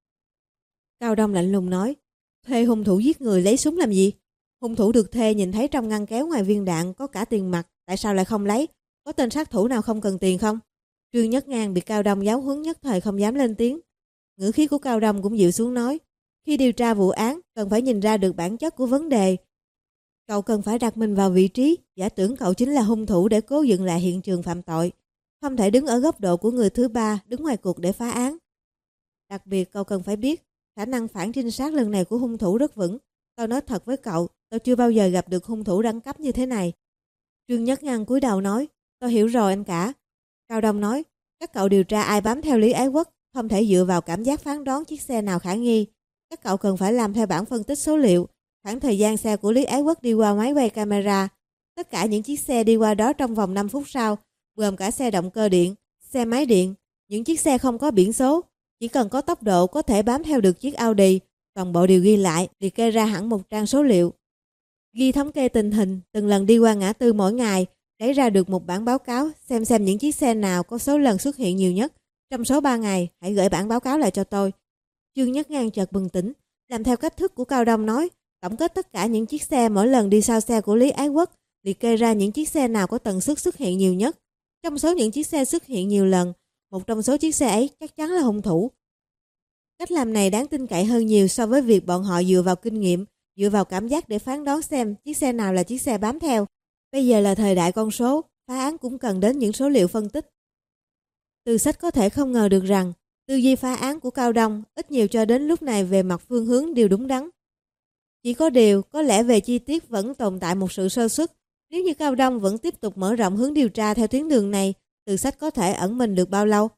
Cao Đông lạnh lùng nói: Thuê hung thủ giết người lấy súng làm gì? Hung thủ được thuê nhìn thấy trong ngăn kéo ngoài viên đạn có cả tiền mặt, tại sao lại không lấy? Có tên sát thủ nào không cần tiền không? Trương Nhất Ngang bị Cao Đông giáo huấn nhất thời không dám lên tiếng. Ngữ khí của Cao Đông cũng dịu xuống nói: Khi điều tra vụ án, cần phải nhìn ra được bản chất của vấn đề. Cậu cần phải đặt mình vào vị trí, giả tưởng cậu chính là hung thủ để cố dựng lại hiện trường phạm tội. Không thể đứng ở góc độ của người thứ ba, đứng ngoài cuộc để phá án. Đặc biệt cậu cần phải biết, khả năng phản trinh sát lần này của hung thủ rất vững. Tôi nói thật với cậu, tôi chưa bao giờ gặp được hung thủ đẳng cấp như thế này. Trương Nhất Ngăn cúi đầu nói, tôi hiểu rồi anh cả. Cao Đông nói, các cậu điều tra ai bám theo Lý Ái Quốc, không thể dựa vào cảm giác phán đoán chiếc xe nào khả nghi. Các cậu cần phải làm theo bảng phân tích số liệu, khoảng thời gian xe của Lý Ái Quốc đi qua máy quay camera. Tất cả những chiếc xe đi qua đó trong vòng năm phút sau, gồm cả xe động cơ điện, xe máy điện, những chiếc xe không có biển số, chỉ cần có tốc độ có thể bám theo được chiếc Audi, toàn bộ đều ghi lại, liệt kê ra hẳn một trang số liệu. Ghi thống kê tình hình, từng lần đi qua ngã tư mỗi ngày, lấy ra được một bản báo cáo, xem xem những chiếc xe nào có số lần xuất hiện nhiều nhất. Trong số ba ngày, hãy gửi bản báo cáo lại cho tôi. Trương Nhất Ngang chợt bừng tỉnh, làm theo cách thức của Cao Đông nói, tổng kết tất cả những chiếc xe mỗi lần đi sau xe của Lý Ái Quốc, liệt kê ra những chiếc xe nào có tần suất xuất hiện nhiều nhất. Trong số những chiếc xe xuất hiện nhiều lần, một trong số chiếc xe ấy chắc chắn là hung thủ. Cách làm này đáng tin cậy hơn nhiều so với việc bọn họ dựa vào kinh nghiệm, dựa vào cảm giác để phán đoán xem chiếc xe nào là chiếc xe bám theo. Bây giờ là thời đại con số, phá án cũng cần đến những số liệu phân tích. Từ sách có thể không ngờ được rằng, tư duy phá án của Cao Đông ít nhiều cho đến lúc này về mặt phương hướng đều đúng đắn. Chỉ có điều, có lẽ về chi tiết vẫn tồn tại một sự sơ suất. Nếu như Cao Đông vẫn tiếp tục mở rộng hướng điều tra theo tuyến đường này, từ sách có thể ẩn mình được bao lâu?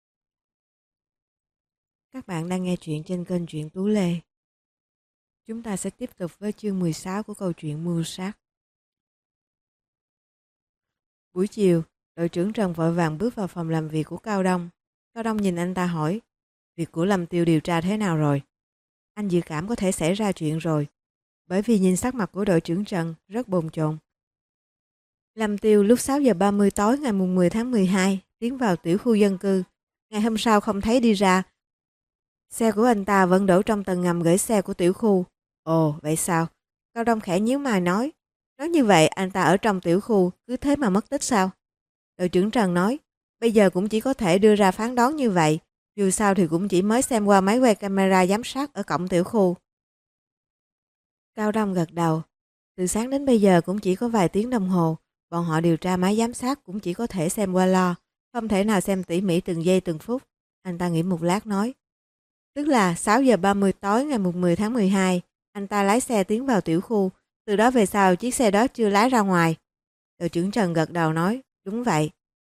Các bạn đang nghe chuyện trên kênh Truyện Tú Lê. Chúng ta sẽ tiếp tục với chương mười sáu của câu chuyện Mưu Sát. Buổi chiều, đội trưởng Trần vội vàng bước vào phòng làm việc của Cao Đông. Cao Đông nhìn anh ta hỏi, việc của Lâm Tiêu điều tra thế nào rồi? Anh dự cảm có thể xảy ra chuyện rồi, bởi vì nhìn sắc mặt của đội trưởng Trần rất bồn chồn. Lâm Tiêu lúc sáu giờ ba mươi tối ngày mười tháng mười hai tiến vào tiểu khu dân cư. Ngày hôm sau không thấy đi ra. Xe của anh ta vẫn đổ trong tầng ngầm gửi xe của tiểu khu. Ồ, vậy sao? Cao Đông khẽ nhíu mày nói. Nói như vậy anh ta ở trong tiểu khu cứ thế mà mất tích sao? Đội trưởng Trần nói, bây giờ cũng chỉ có thể đưa ra phán đoán như vậy. Dù sao thì cũng chỉ mới xem qua máy quay camera giám sát ở cổng tiểu khu. Cao Đông gật đầu. Từ sáng đến bây giờ cũng chỉ có vài tiếng đồng hồ. Bọn họ điều tra máy giám sát cũng chỉ có thể xem qua lo, không thể nào xem tỉ mỉ từng giây từng phút. Anh ta nghĩ một lát nói. Tức là sáu giờ ba mươi tối ngày mười tháng mười hai, anh ta lái xe tiến vào tiểu khu. Từ đó về sau chiếc xe đó chưa lái ra ngoài. Đội trưởng Trần gật đầu nói, đúng vậy.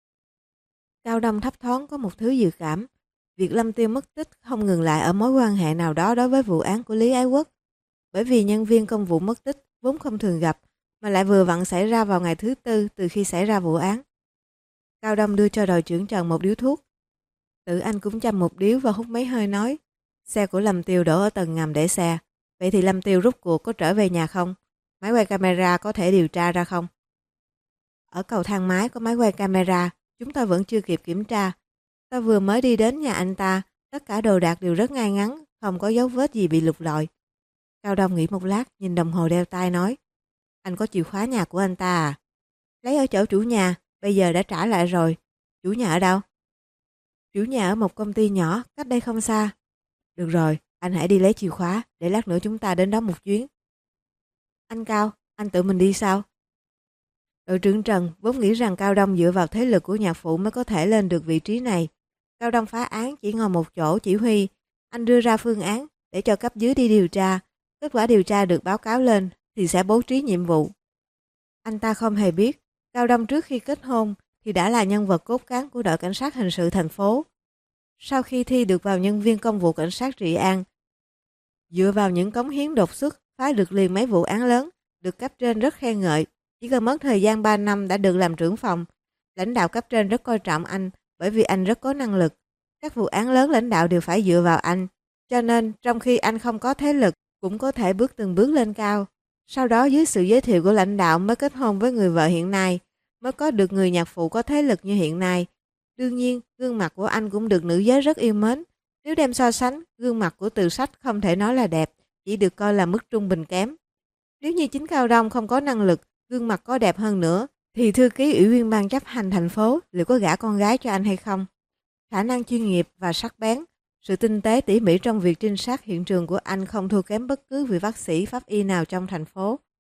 Cao Đông thấp thoáng có một thứ dự cảm. Việc Lâm Tiêu mất tích không ngừng lại ở mối quan hệ nào đó đối với vụ án của Lý Ái Quốc. Bởi vì nhân viên công vụ mất tích vốn không thường gặp, mà lại vừa vặn xảy ra vào ngày thứ tư từ khi xảy ra vụ án. Cao Đông đưa cho đội trưởng Trần một điếu thuốc. Tự anh cũng châm một điếu và hút mấy hơi nói, xe của Lâm Tiêu đổ ở tầng ngầm để xe. Vậy thì Lâm Tiêu rút cuộc có trở về nhà không? Máy quay camera có thể điều tra ra không? Ở cầu thang máy có máy quay camera, chúng ta vẫn chưa kịp kiểm tra. Ta vừa mới đi đến nhà anh ta, tất cả đồ đạc đều rất ngay ngắn, không có dấu vết gì bị lục lọi. Cao Đông nghĩ một lát, nhìn đồng hồ đeo tay nói, anh có chìa khóa nhà của anh ta à? Lấy ở chỗ chủ nhà, bây giờ đã trả lại rồi. Chủ nhà ở đâu? Chủ nhà ở một công ty nhỏ, cách đây không xa. Được rồi, anh hãy đi lấy chìa khóa, để lát nữa chúng ta đến đó một chuyến. Anh Cao, anh tự mình đi sao? Đội trưởng Trần vốn nghĩ rằng Cao Đông dựa vào thế lực của nhạc phụ mới có thể lên được vị trí này. Cao Đông phá án chỉ ngồi một chỗ chỉ huy, anh đưa ra phương án để cho cấp dưới đi điều tra. Kết quả điều tra được báo cáo lên thì sẽ bố trí nhiệm vụ. Anh ta không hề biết, Cao Đông trước khi kết hôn thì đã là nhân vật cốt cán của đội cảnh sát hình sự thành phố. Sau khi thi được vào nhân viên công vụ cảnh sát Trị An, dựa vào những cống hiến đột xuất phá được liền mấy vụ án lớn, được cấp trên rất khen ngợi. Chỉ cần mất thời gian ba năm đã được làm trưởng phòng. Lãnh đạo cấp trên rất coi trọng anh bởi vì anh rất có năng lực. Các vụ án lớn lãnh đạo đều phải dựa vào anh. Cho nên trong khi anh không có thế lực cũng có thể bước từng bước lên cao. Sau đó dưới sự giới thiệu của lãnh đạo mới kết hôn với người vợ hiện nay, mới có được người nhạc phụ có thế lực như hiện nay. Đương nhiên, gương mặt của anh cũng được nữ giới rất yêu mến. Nếu đem so sánh, gương mặt của Từ Sách không thể nói là đẹp, chỉ được coi là mức trung bình kém. Nếu như chính Cao Đông không có năng lực, gương mặt có đẹp hơn nữa, thì thư ký ủy viên ban chấp hành thành phố liệu có gả con gái cho anh hay không? Khả năng chuyên nghiệp và sắc bén, sự tinh tế tỉ mỉ trong việc trinh sát hiện trường của anh không thua kém bất cứ vị bác sĩ pháp y nào trong thành phố.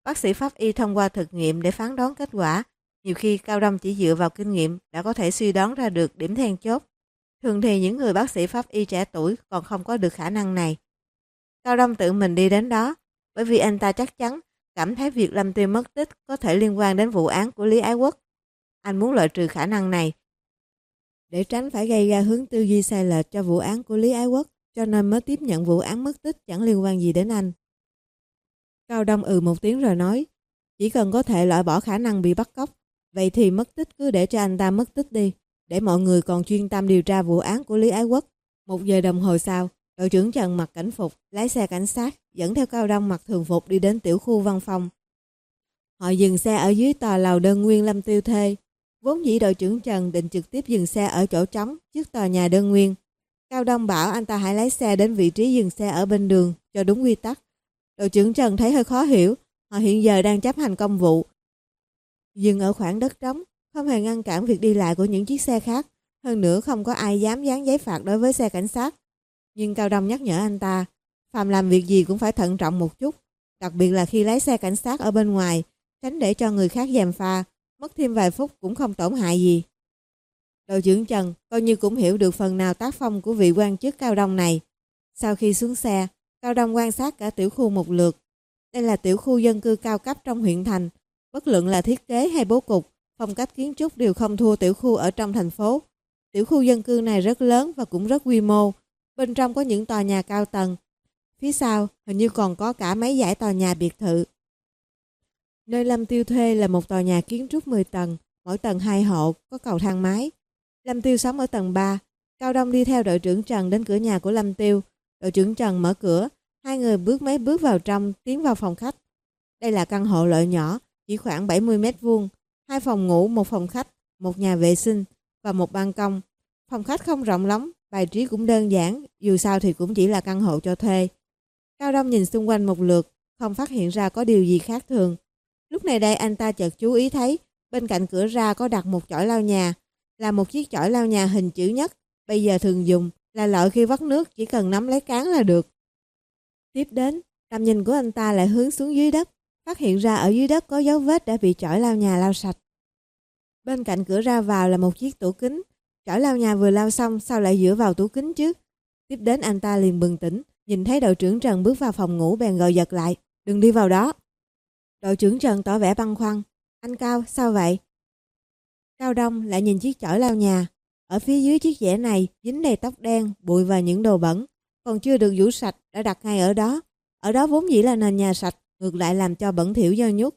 Bác sĩ pháp y thông qua thực nghiệm để phán đoán kết quả. Nhiều khi Cao Đông chỉ dựa vào kinh nghiệm đã có thể suy đoán ra được điểm then chốt. Thường thì những người bác sĩ pháp y trẻ tuổi còn không có được khả năng này. Cao Đông tự mình đi đến đó, bởi vì anh ta chắc chắn cảm thấy việc Lâm Tiêu mất tích có thể liên quan đến vụ án của Lý Ái Quốc. Anh muốn loại trừ khả năng này, để tránh phải gây ra hướng tư duy sai lệch cho vụ án của Lý Ái Quốc, cho nên mới tiếp nhận vụ án mất tích chẳng liên quan gì đến anh. Cao Đông ừ một tiếng rồi nói, chỉ cần có thể loại bỏ khả năng bị bắt cóc, vậy thì mất tích cứ để cho anh ta mất tích đi, để mọi người còn chuyên tâm điều tra vụ án của Lý Ái Quốc. Một giờ đồng hồ sau, đội trưởng Trần mặc cảnh phục, lái xe cảnh sát, dẫn theo Cao Đông mặc thường phục đi đến tiểu khu văn phòng. Họ dừng xe ở dưới tòa lầu đơn nguyên Lâm Tiêu thuê. Vốn dĩ đội trưởng Trần định trực tiếp dừng xe ở chỗ trống trước tòa nhà đơn nguyên. Cao Đông bảo anh ta hãy lái xe đến vị trí dừng xe ở bên đường cho đúng quy tắc. Đội trưởng Trần thấy hơi khó hiểu, họ hiện giờ đang chấp hành công vụ. Dừng ở khoảng đất trống, không hề ngăn cản việc đi lại của những chiếc xe khác. Hơn nữa không có ai dám dán giấy phạt đối với xe cảnh sát. Nhưng Cao Đông nhắc nhở anh ta, phàm làm việc gì cũng phải thận trọng một chút, đặc biệt là khi lái xe cảnh sát ở bên ngoài, tránh để cho người khác gièm pha, mất thêm vài phút cũng không tổn hại gì. Đội trưởng Trần coi như cũng hiểu được phần nào tác phong của vị quan chức Cao Đông này. Sau khi xuống xe, Cao Đông quan sát cả tiểu khu một lượt. Đây là tiểu khu dân cư cao cấp trong huyện thành, bất luận là thiết kế hay bố cục, phong cách kiến trúc đều không thua tiểu khu ở trong thành phố. Tiểu khu dân cư này rất lớn và cũng rất quy mô. Bên trong có những tòa nhà cao tầng. Phía sau hình như còn có cả mấy dãy tòa nhà biệt thự. Nơi Lâm Tiêu thuê là một tòa nhà kiến trúc mười tầng, mỗi tầng hai hộ, có cầu thang máy. Lâm Tiêu sống ở tầng ba. Cao Đông đi theo đội trưởng Trần đến cửa nhà của Lâm Tiêu. Đội trưởng Trần mở cửa, hai người bước mấy bước vào trong, tiến vào phòng khách. Đây là căn hộ loại nhỏ, chỉ khoảng bảy mươi mét vuông, hai phòng ngủ, một phòng khách, một nhà vệ sinh và một ban công. Phòng khách không rộng lắm, bài trí cũng đơn giản, dù sao thì cũng chỉ là căn hộ cho thuê. Cao Đông nhìn xung quanh một lượt, không phát hiện ra có điều gì khác thường. Lúc này đây anh ta chợt chú ý thấy, bên cạnh cửa ra có đặt một chổi lau nhà, là một chiếc chổi lau nhà hình chữ nhất, bây giờ thường dùng, là loại khi vắt nước chỉ cần nắm lấy cán là được. Tiếp đến, tầm nhìn của anh ta lại hướng xuống dưới đất, phát hiện ra ở dưới đất có dấu vết đã bị chổi lau nhà lau sạch. Bên cạnh cửa ra vào là một chiếc tủ kính, chổi lau nhà vừa lau xong sao lại dựa vào tủ kính chứ? Tiếp đến anh ta liền bừng tỉnh, nhìn thấy đội trưởng Trần bước vào phòng ngủ bèn gọi giật lại, đừng đi vào đó. Đội trưởng Trần tỏ vẻ băn khoăn, anh Cao, sao vậy? Cao Đông lại nhìn chiếc chổi lau nhà, ở phía dưới chiếc dẻ này dính đầy tóc đen, bụi và những đồ bẩn, còn chưa được rửa sạch đã đặt ngay ở đó. Ở đó vốn dĩ là nền nhà sạch, ngược lại làm cho bẩn thỉu dơ nhút.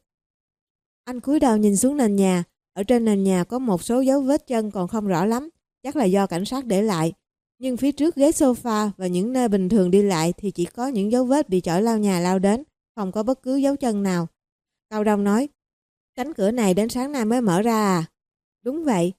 Anh cúi đầu nhìn xuống nền nhà, ở trên nền nhà có một số dấu vết chân còn không rõ lắm, chắc là do cảnh sát để lại. Nhưng phía trước ghế sofa và những nơi bình thường đi lại thì chỉ có những dấu vết bị chổi lau nhà lau đến, không có bất cứ dấu chân nào. Cao Đông nói, cánh cửa này đến sáng nay mới mở ra à? Đúng vậy.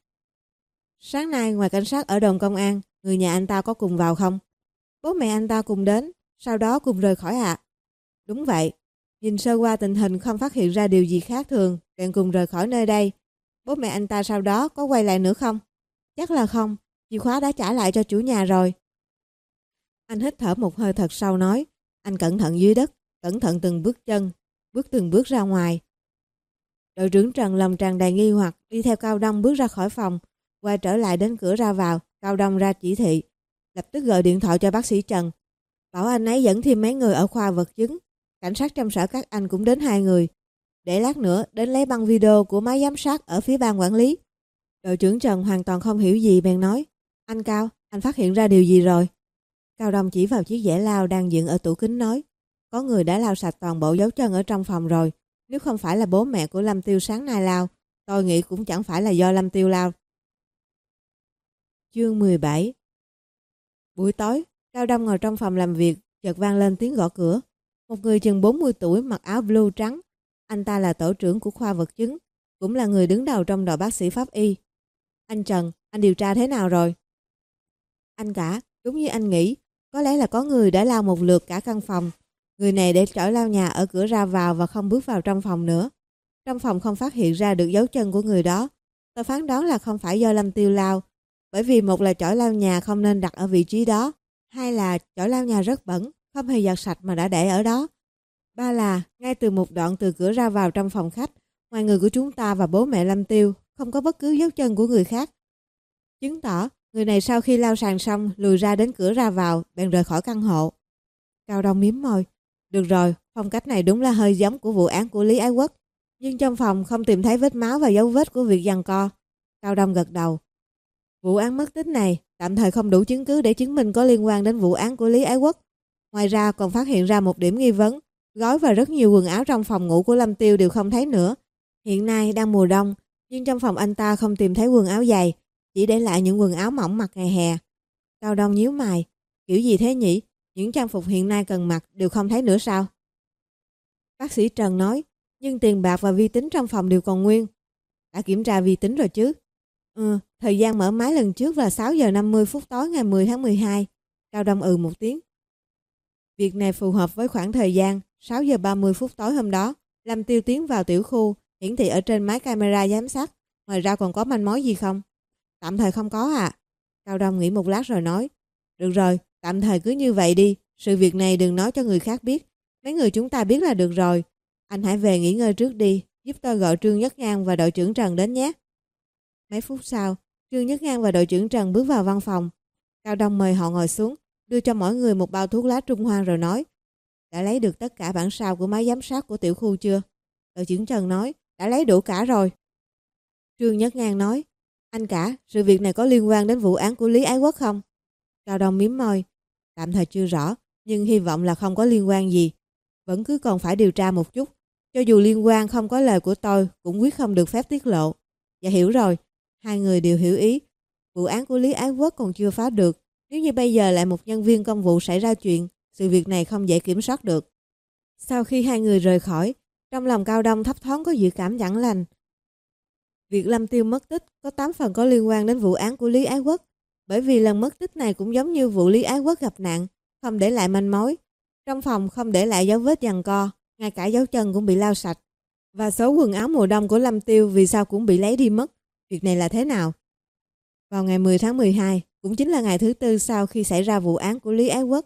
Sáng nay ngoài cảnh sát ở đồn công an, người nhà anh ta có cùng vào không? Bố mẹ anh ta cùng đến, sau đó cùng rời khỏi ạ. À? Đúng vậy. Nhìn sơ qua tình hình không phát hiện ra điều gì khác thường, bèn cùng rời khỏi nơi đây. Bố mẹ anh ta sau đó có quay lại nữa không? Chắc là không, chìa khóa đã trả lại cho chủ nhà rồi. Anh hít thở một hơi thật sâu nói, anh cẩn thận dưới đất, cẩn thận từng bước chân, bước từng bước ra ngoài. Đội trưởng Trần lòng tràn đầy nghi hoặc đi theo Cao Đông bước ra khỏi phòng, quay trở lại đến cửa ra vào. Cao Đông ra chỉ thị, lập tức gọi điện thoại cho bác sĩ Trần, bảo anh ấy dẫn thêm mấy người ở khoa vật chứng. Cảnh sát trong sở các anh cũng đến hai người, để lát nữa đến lấy băng video của máy giám sát ở phía ban quản lý. Đội trưởng Trần hoàn toàn không hiểu gì bèn nói, anh Cao, anh phát hiện ra điều gì rồi? Cao Đông chỉ vào chiếc dẻ lau đang dựng ở tủ kính nói, có người đã lau sạch toàn bộ dấu chân ở trong phòng rồi. Nếu không phải là bố mẹ của Lâm Tiêu sáng nay lau, tôi nghĩ cũng chẳng phải là do Lâm Tiêu lau. Chương mười bảy. Buổi tối, Cao Đông ngồi trong phòng làm việc, chợt vang lên tiếng gõ cửa. Một người chừng bốn mươi tuổi mặc áo blue trắng. Anh ta là tổ trưởng của khoa vật chứng, cũng là người đứng đầu trong đội bác sĩ pháp y. Anh Trần, anh điều tra thế nào rồi? Anh cả, đúng như anh nghĩ, có lẽ là có người đã lau một lượt cả căn phòng. Người này để chổi lau nhà ở cửa ra vào và không bước vào trong phòng nữa. Trong phòng không phát hiện ra được dấu chân của người đó. Tôi phán đoán là không phải do Lâm Tiêu lau, bởi vì một là chổi lau nhà không nên đặt ở vị trí đó, hai là chổi lau nhà rất bẩn, không hề giặt sạch mà đã để ở đó. Ba là, ngay từ một đoạn từ cửa ra vào trong phòng khách, ngoài người của chúng ta và bố mẹ Lâm Tiêu, không có bất cứ dấu chân của người khác. Chứng tỏ, người này sau khi lau sàn xong lùi ra đến cửa ra vào, bèn rời khỏi căn hộ. Cao Đông mím môi. Được rồi, phong cách này đúng là hơi giống của vụ án của Lý Ái Quốc. Nhưng trong phòng không tìm thấy vết máu và dấu vết của việc giằng co. Cao Đông gật đầu. Vụ án mất tích này tạm thời không đủ chứng cứ để chứng minh có liên quan đến vụ án của Lý Ái Quốc. Ngoài ra còn phát hiện ra một điểm nghi vấn. Gói và rất nhiều quần áo trong phòng ngủ của Lâm Tiêu đều không thấy nữa. Hiện nay đang mùa đông, nhưng trong phòng anh ta không tìm thấy quần áo dày, chỉ để lại những quần áo mỏng mặc ngày hè. Cao Đông nhíu mày. Kiểu gì thế nhỉ? Những trang phục hiện nay cần mặc đều không thấy nữa sao? Bác sĩ Trần nói, nhưng tiền bạc và vi tính trong phòng đều còn nguyên. Đã kiểm tra vi tính rồi chứ? Ừ, thời gian mở máy lần trước là sáu giờ năm mươi phút tối ngày mười tháng mười hai. Cao Đông ừ một tiếng. Việc này phù hợp với khoảng thời gian sáu giờ ba mươi phút tối hôm đó. Lâm Tiêu tiến vào tiểu khu, hiển thị ở trên máy camera giám sát. Ngoài ra còn có manh mối gì không? Tạm thời không có à? Cao Đông nghĩ một lát rồi nói. Được rồi, tạm thời cứ như vậy đi. Sự việc này đừng nói cho người khác biết. Mấy người chúng ta biết là được rồi. Anh hãy về nghỉ ngơi trước đi. Giúp tôi gọi Trương Nhất Ngang và đội trưởng Trần đến nhé. Mấy phút sau, Trương Nhất Ngang và đội trưởng Trần bước vào văn phòng. Cao Đông mời họ ngồi xuống, đưa cho mỗi người một bao thuốc lá Trung Hoa rồi nói. Đã lấy được tất cả bản sao của máy giám sát của tiểu khu chưa? Đội trưởng Trần nói, đã lấy đủ cả rồi. Trương Nhất Ngang nói, anh cả, sự việc này có liên quan đến vụ án của Lý Ái Quốc không? Cao Đông mím môi, tạm thời chưa rõ, nhưng hy vọng là không có liên quan gì. Vẫn cứ còn phải điều tra một chút. Cho dù liên quan không có lời của tôi, cũng quyết không được phép tiết lộ. Dạ hiểu rồi, hai người đều hiểu ý. Vụ án của Lý Ái Quốc còn chưa phá được. Nếu như bây giờ lại một nhân viên công vụ xảy ra chuyện, sự việc này không dễ kiểm soát được. Sau khi hai người rời khỏi, trong lòng Cao Đông thấp thoáng có dự cảm chẳng lành. Việc Lâm Tiêu mất tích có tám phần có liên quan đến vụ án của Lý Ái Quốc. Bởi vì lần mất tích này cũng giống như vụ Lý Ái Quốc gặp nạn, không để lại manh mối. Trong phòng không để lại dấu vết giằng co, ngay cả dấu chân cũng bị lau sạch. Và số quần áo mùa đông của Lâm Tiêu vì sao cũng bị lấy đi mất. Việc này là thế nào? Vào ngày mười tháng mười hai, cũng chính là ngày thứ tư sau khi xảy ra vụ án của Lý Ái Quốc.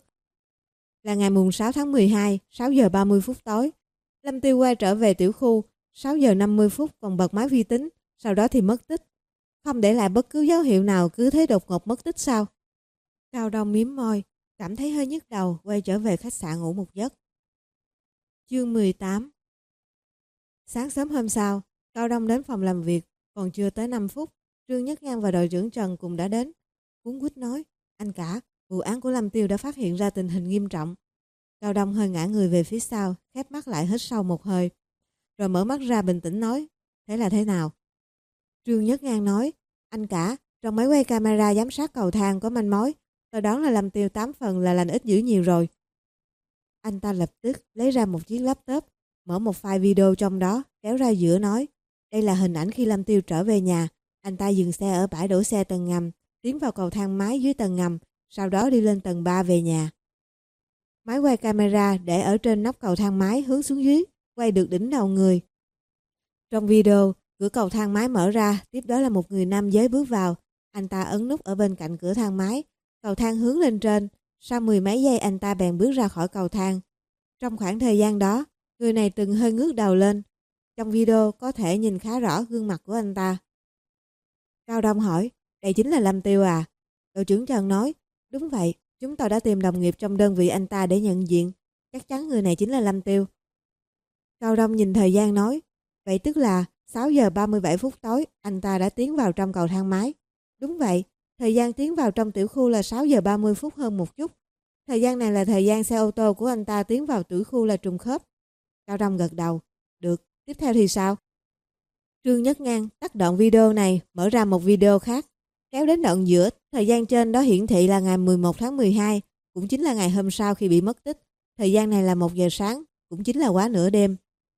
Là ngày mùng sáu tháng mười hai, sáu giờ ba mươi phút tối. Lâm Tiêu quay trở về tiểu khu, sáu giờ năm mươi phút còn bật máy vi tính, sau đó thì mất tích. Không để lại bất cứ dấu hiệu nào, cứ thế đột ngột mất tích sao? Cao Đông mím môi, cảm thấy hơi nhức đầu, quay trở về khách sạn ngủ một giấc. Chương mười tám. Sáng sớm hôm sau, Cao Đông đến phòng làm việc, còn chưa tới năm phút, Trương Nhất Ngang và đội trưởng Trần cùng đã đến. Cuốn quýt nói, anh cả, vụ án của Lâm Tiêu đã phát hiện ra tình hình nghiêm trọng. Cao Đông hơi ngã người về phía sau, khép mắt lại hít sâu một hơi, rồi mở mắt ra bình tĩnh nói, thế là thế nào? Trương Nhất Ngang nói, anh cả, trong máy quay camera giám sát cầu thang có manh mối, tôi đoán là Lâm Tiêu tám phần là lành ít dữ nhiều rồi. Anh ta lập tức lấy ra một chiếc laptop, mở một file video trong đó, kéo ra giữa nói, đây là hình ảnh khi Lâm Tiêu trở về nhà, anh ta dừng xe ở bãi đổ xe tầng ngầm, tiến vào cầu thang máy dưới tầng ngầm, sau đó đi lên tầng ba về nhà. Máy quay camera để ở trên nóc cầu thang máy hướng xuống dưới, quay được đỉnh đầu người. Trong video, cửa cầu thang máy mở ra, tiếp đó là một người nam giới bước vào, anh ta ấn nút ở bên cạnh cửa thang máy, cầu thang hướng lên trên, sau mười mấy giây anh ta bèn bước ra khỏi cầu thang. Trong khoảng thời gian đó, người này từng hơi ngước đầu lên. Trong video có thể nhìn khá rõ gương mặt của anh ta. Cao Đông hỏi, đây chính là Lâm Tiêu à? Đội trưởng Trần nói, đúng vậy, chúng tôi đã tìm đồng nghiệp trong đơn vị anh ta để nhận diện. Chắc chắn người này chính là Lâm Tiêu. Cao Đông nhìn thời gian nói, vậy tức là sáu giờ ba mươi bảy phút tối anh ta đã tiến vào trong cầu thang máy. Đúng vậy, thời gian tiến vào trong tiểu khu là sáu giờ ba mươi phút hơn một chút. Thời gian này là thời gian xe ô tô của anh ta tiến vào tiểu khu là trùng khớp. Cao Đông gật đầu. Được, tiếp theo thì sao? Trương Nhất Ngang tắt đoạn video này, mở ra một video khác. Kéo đến đoạn giữa, thời gian trên đó hiển thị là ngày mười một tháng mười hai, cũng chính là ngày hôm sau khi bị mất tích. Thời gian này là một giờ sáng, cũng chính là quá nửa đêm.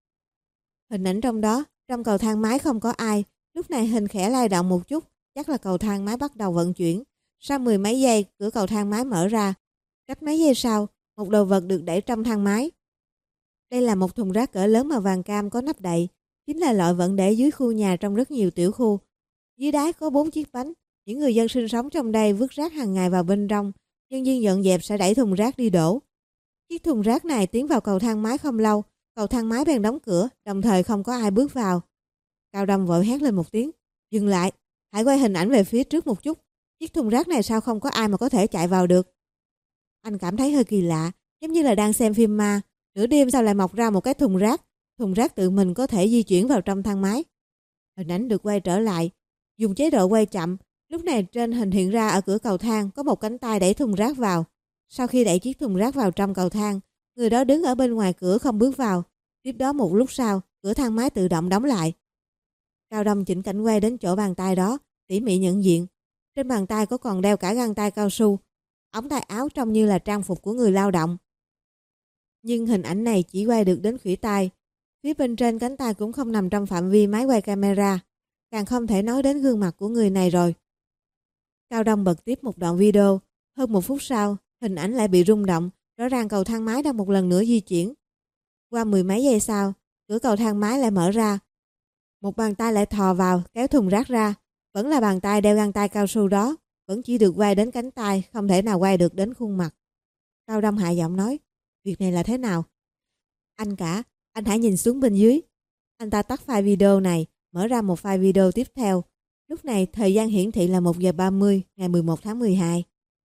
Hình ảnh trong đó, trong cầu thang máy không có ai. Lúc này hình khẽ lay động một chút, chắc là cầu thang máy bắt đầu vận chuyển. Sau mười mấy giây, cửa cầu thang máy mở ra. Cách mấy giây sau, một đồ vật được đẩy trong thang máy. Đây là một thùng rác cỡ lớn màu vàng cam có nắp đậy, chính là loại vẫn để dưới khu nhà trong rất nhiều tiểu khu. Dưới đáy có bốn chiếc bánh, những người dân sinh sống trong đây vứt rác hàng ngày vào bên trong, nhân viên dọn dẹp sẽ đẩy thùng rác đi đổ. Chiếc thùng rác này tiến vào cầu thang máy không lâu, cầu thang máy bèn đóng cửa, đồng thời không có ai bước vào. Cao Đông vội hét lên một tiếng, dừng lại, hãy quay hình ảnh về phía trước một chút. Chiếc thùng rác này sao không có ai mà có thể chạy vào được? Anh cảm thấy hơi kỳ lạ, giống như là đang xem phim ma. Nửa đêm sao lại mọc ra một cái thùng rác? Thùng rác tự mình có thể di chuyển vào trong thang máy. Hình ảnh được quay trở lại, dùng chế độ quay chậm. Lúc này trên hình hiện ra ở cửa cầu thang có một cánh tay đẩy thùng rác vào. Sau khi đẩy chiếc thùng rác vào trong cầu thang, người đó đứng ở bên ngoài cửa không bước vào. Tiếp đó một lúc sau, cửa thang máy tự động đóng lại. Cao Đông chỉnh cảnh quay đến chỗ bàn tay đó, tỉ mỉ nhận diện. Trên bàn tay có còn đeo cả găng tay cao su. Ống tay áo trông như là trang phục của người lao động. Nhưng hình ảnh này chỉ quay được đến khuỷu tay. Phía bên trên cánh tay cũng không nằm trong phạm vi máy quay camera. Càng không thể nói đến gương mặt của người này rồi. Cao Đông bật tiếp một đoạn video. Hơn một phút sau, hình ảnh lại bị rung động. Rõ ràng cầu thang máy đang một lần nữa di chuyển. Qua mười mấy giây sau, cửa cầu thang máy lại mở ra. Một bàn tay lại thò vào, kéo thùng rác ra. Vẫn là bàn tay đeo găng tay cao su đó. Vẫn chỉ được quay đến cánh tay, không thể nào quay được đến khuôn mặt. Cao Đông hạ giọng nói, việc này là thế nào? Anh cả, anh hãy nhìn xuống bên dưới. Anh ta tắt file video này, mở ra một file video tiếp theo. Lúc này thời gian hiển thị là một giờ ba mươi ngày mười một tháng mười hai.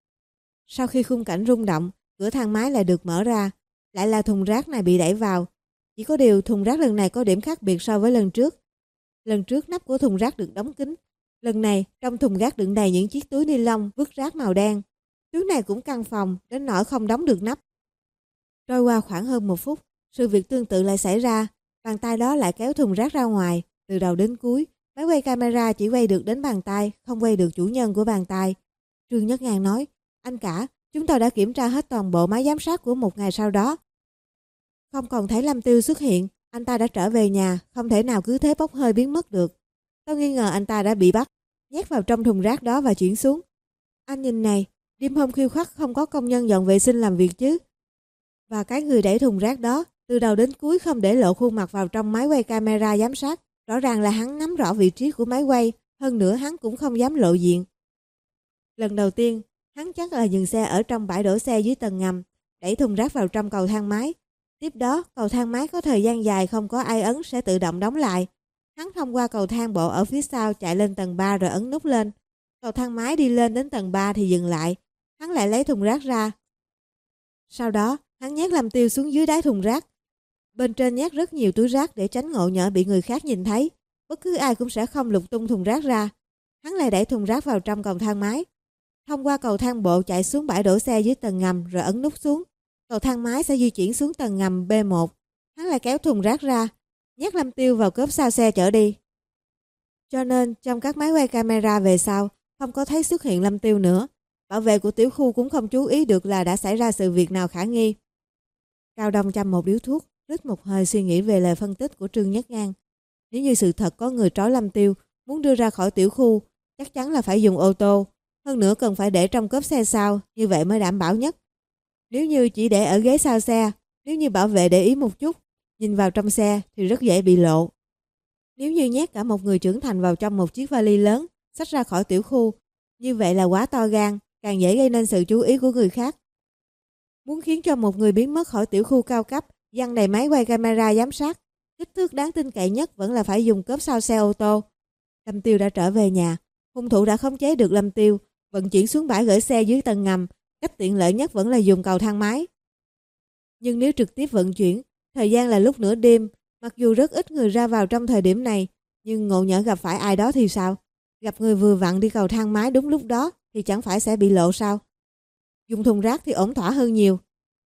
Sau khi khung cảnh rung động, cửa thang máy lại được mở ra. Lại là thùng rác này bị đẩy vào. Chỉ có điều thùng rác lần này có điểm khác biệt so với lần trước. Lần trước nắp của thùng rác được đóng kín. Lần này trong thùng rác đựng đầy những chiếc túi ni lông vứt rác màu đen. Túi này cũng căng phòng đến nỗi không đóng được nắp. Trôi qua khoảng hơn một phút, sự việc tương tự lại xảy ra. Bàn tay đó lại kéo thùng rác ra ngoài. Từ đầu đến cuối, máy quay camera chỉ quay được đến bàn tay, không quay được chủ nhân của bàn tay. Trương Nhất Ngang nói, anh cả, chúng tôi đã kiểm tra hết toàn bộ máy giám sát của một ngày sau đó. Không còn thấy Lâm Tiêu xuất hiện, anh ta đã trở về nhà, không thể nào cứ thế bốc hơi biến mất được. Tôi nghi ngờ anh ta đã bị bắt, nhét vào trong thùng rác đó và chuyển xuống. Anh nhìn này, đêm hôm khuya khoắt không có công nhân dọn vệ sinh làm việc chứ. Và cái người đẩy thùng rác đó, từ đầu đến cuối không để lộ khuôn mặt vào trong máy quay camera giám sát. Rõ ràng là hắn nắm rõ vị trí của máy quay, hơn nữa hắn cũng không dám lộ diện. Lần đầu tiên, hắn chắc là dừng xe ở trong bãi đổ xe dưới tầng ngầm, đẩy thùng rác vào trong cầu thang máy. Tiếp đó, cầu thang máy có thời gian dài không có ai ấn sẽ tự động đóng lại. Hắn thông qua cầu thang bộ ở phía sau chạy lên tầng ba rồi ấn nút lên. Cầu thang máy đi lên đến tầng ba thì dừng lại. Hắn lại lấy thùng rác ra. Sau đó, hắn nhét Lâm Tiêu xuống dưới đáy thùng rác. Bên trên nhét rất nhiều túi rác để tránh ngộ nhỡ bị người khác nhìn thấy. Bất cứ ai cũng sẽ không lục tung thùng rác ra. Hắn lại đẩy thùng rác vào trong cầu thang máy. Thông qua cầu thang bộ chạy xuống bãi đổ xe dưới tầng ngầm rồi ấn nút xuống. Cầu thang máy sẽ di chuyển xuống tầng ngầm B một. Hắn lại kéo thùng rác ra, nhét Lâm Tiêu vào cốp sau xe chở đi. Cho nên trong các máy quay camera về sau không có thấy xuất hiện Lâm Tiêu nữa. Bảo vệ của tiểu khu cũng không chú ý được là đã xảy ra sự việc nào khả nghi. Cao Đông châm một điếu thuốc, rít một hơi suy nghĩ về lời phân tích của Trương Nhất Ngang. Nếu như sự thật có người trói Lâm Tiêu muốn đưa ra khỏi tiểu khu, chắc chắn là phải dùng ô tô. Hơn nữa cần phải để trong cốp xe sau, như vậy mới đảm bảo nhất. Nếu như chỉ để ở ghế sau xe, nếu như bảo vệ để ý một chút, nhìn vào trong xe thì rất dễ bị lộ. Nếu như nhét cả một người trưởng thành vào trong một chiếc vali lớn, xách ra khỏi tiểu khu, như vậy là quá to gan, càng dễ gây nên sự chú ý của người khác. Muốn khiến cho một người biến mất khỏi tiểu khu cao cấp, giăng đầy máy quay camera giám sát, kích thước đáng tin cậy nhất vẫn là phải dùng cốp sau xe ô tô. Lâm Tiêu đã trở về nhà, hung thủ đã khống chế được Lâm Tiêu, vận chuyển xuống bãi gửi xe dưới tầng ngầm, cách tiện lợi nhất vẫn là dùng cầu thang máy. Nhưng nếu trực tiếp vận chuyển, thời gian là lúc nửa đêm, mặc dù rất ít người ra vào trong thời điểm này, nhưng ngộ nhỡ gặp phải ai đó thì sao? Gặp người vừa vặn đi cầu thang máy đúng lúc đó thì chẳng phải sẽ bị lộ sao? Dùng thùng rác thì ổn thỏa hơn nhiều.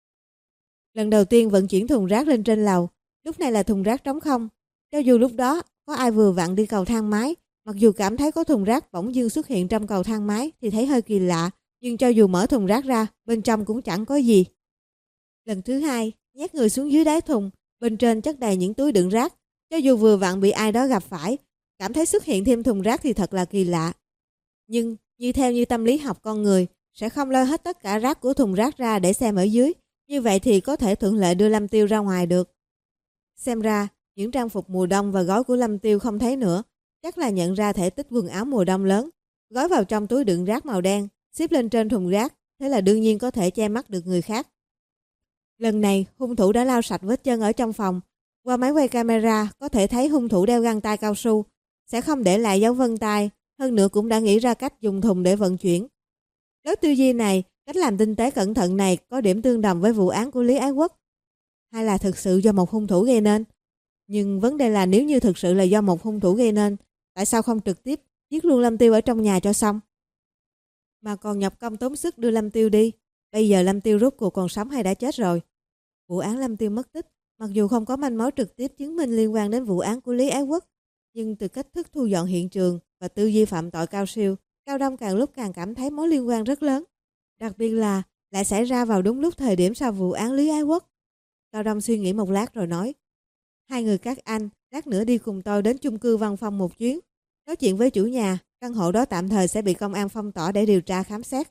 Lần đầu tiên vận chuyển thùng rác lên trên lầu, lúc này là thùng rác trống không. Cho dù lúc đó có ai vừa vặn đi cầu thang máy, mặc dù cảm thấy có thùng rác bỗng dưng xuất hiện trong cầu thang máy thì thấy hơi kỳ lạ, nhưng cho dù mở thùng rác ra, bên trong cũng chẳng có gì. Lần thứ hai, nhét người xuống dưới đáy thùng, bên trên chất đầy những túi đựng rác. Cho dù vừa vặn bị ai đó gặp phải, cảm thấy xuất hiện thêm thùng rác thì thật là kỳ lạ. Nhưng, như theo như tâm lý học con người, sẽ không lôi hết tất cả rác của thùng rác ra để xem ở dưới. Như vậy thì có thể thuận lợi đưa Lâm Tiêu ra ngoài được. Xem ra, những trang phục mùa đông và gói của Lâm Tiêu không thấy nữa. Chắc là nhận ra thể tích quần áo mùa đông lớn, gói vào trong túi đựng rác màu đen, xếp lên trên thùng rác, thế là đương nhiên có thể che mắt được người khác. Lần này, hung thủ đã lau sạch vết chân ở trong phòng. Qua máy quay camera, có thể thấy hung thủ đeo găng tay cao su, sẽ không để lại dấu vân tay, hơn nữa cũng đã nghĩ ra cách dùng thùng để vận chuyển. Lối tư duy này, cách làm tinh tế cẩn thận này có điểm tương đồng với vụ án của Lý Ái Quốc. Hay là thực sự do một hung thủ gây nên? Nhưng vấn đề là nếu như thực sự là do một hung thủ gây nên, tại sao không trực tiếp giết luôn Lâm Tiêu ở trong nhà cho xong? Mà còn nhập công tốn sức đưa Lâm Tiêu đi. Bây giờ Lâm Tiêu rốt cuộc còn sống hay đã chết rồi? Vụ án Lâm Tiêu mất tích, mặc dù không có manh mối trực tiếp chứng minh liên quan đến vụ án của Lý Ái Quốc, nhưng từ cách thức thu dọn hiện trường và tư duy phạm tội cao siêu, Cao Đông càng lúc càng cảm thấy mối liên quan rất lớn. Đặc biệt là lại xảy ra vào đúng lúc thời điểm sau vụ án Lý Ái Quốc. Cao Đông suy nghĩ một lát rồi nói: hai người các anh, lát nữa đi cùng tôi đến chung cư Văn Phong một chuyến. Nói chuyện với chủ nhà, căn hộ đó tạm thời sẽ bị công an phong tỏa để điều tra khám xét.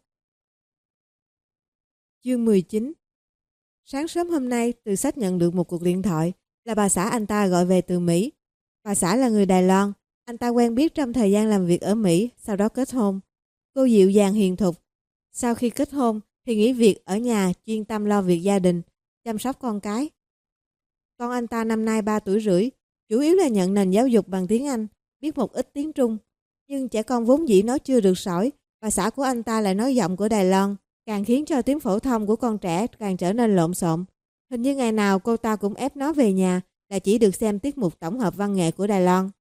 Chương mười chín. Sáng sớm hôm nay, Từ Sách nhận được một cuộc điện thoại, là bà xã anh ta gọi về từ Mỹ. Bà xã là người Đài Loan, anh ta quen biết trong thời gian làm việc ở Mỹ, sau đó kết hôn. Cô dịu dàng hiền thục. Sau khi kết hôn thì nghỉ việc ở nhà, chuyên tâm lo việc gia đình, chăm sóc con cái. Con anh ta năm nay ba tuổi rưỡi, chủ yếu là nhận nền giáo dục bằng tiếng Anh, biết một ít tiếng Trung. Nhưng trẻ con vốn dĩ nói chưa được sỏi, bà xã của anh ta lại nói giọng của Đài Loan, càng khiến cho tiếng phổ thông của con trẻ càng trở nên lộn xộn. Hình như ngày nào cô ta cũng ép nó về nhà là chỉ được xem tiết mục tổng hợp văn nghệ của Đài Loan.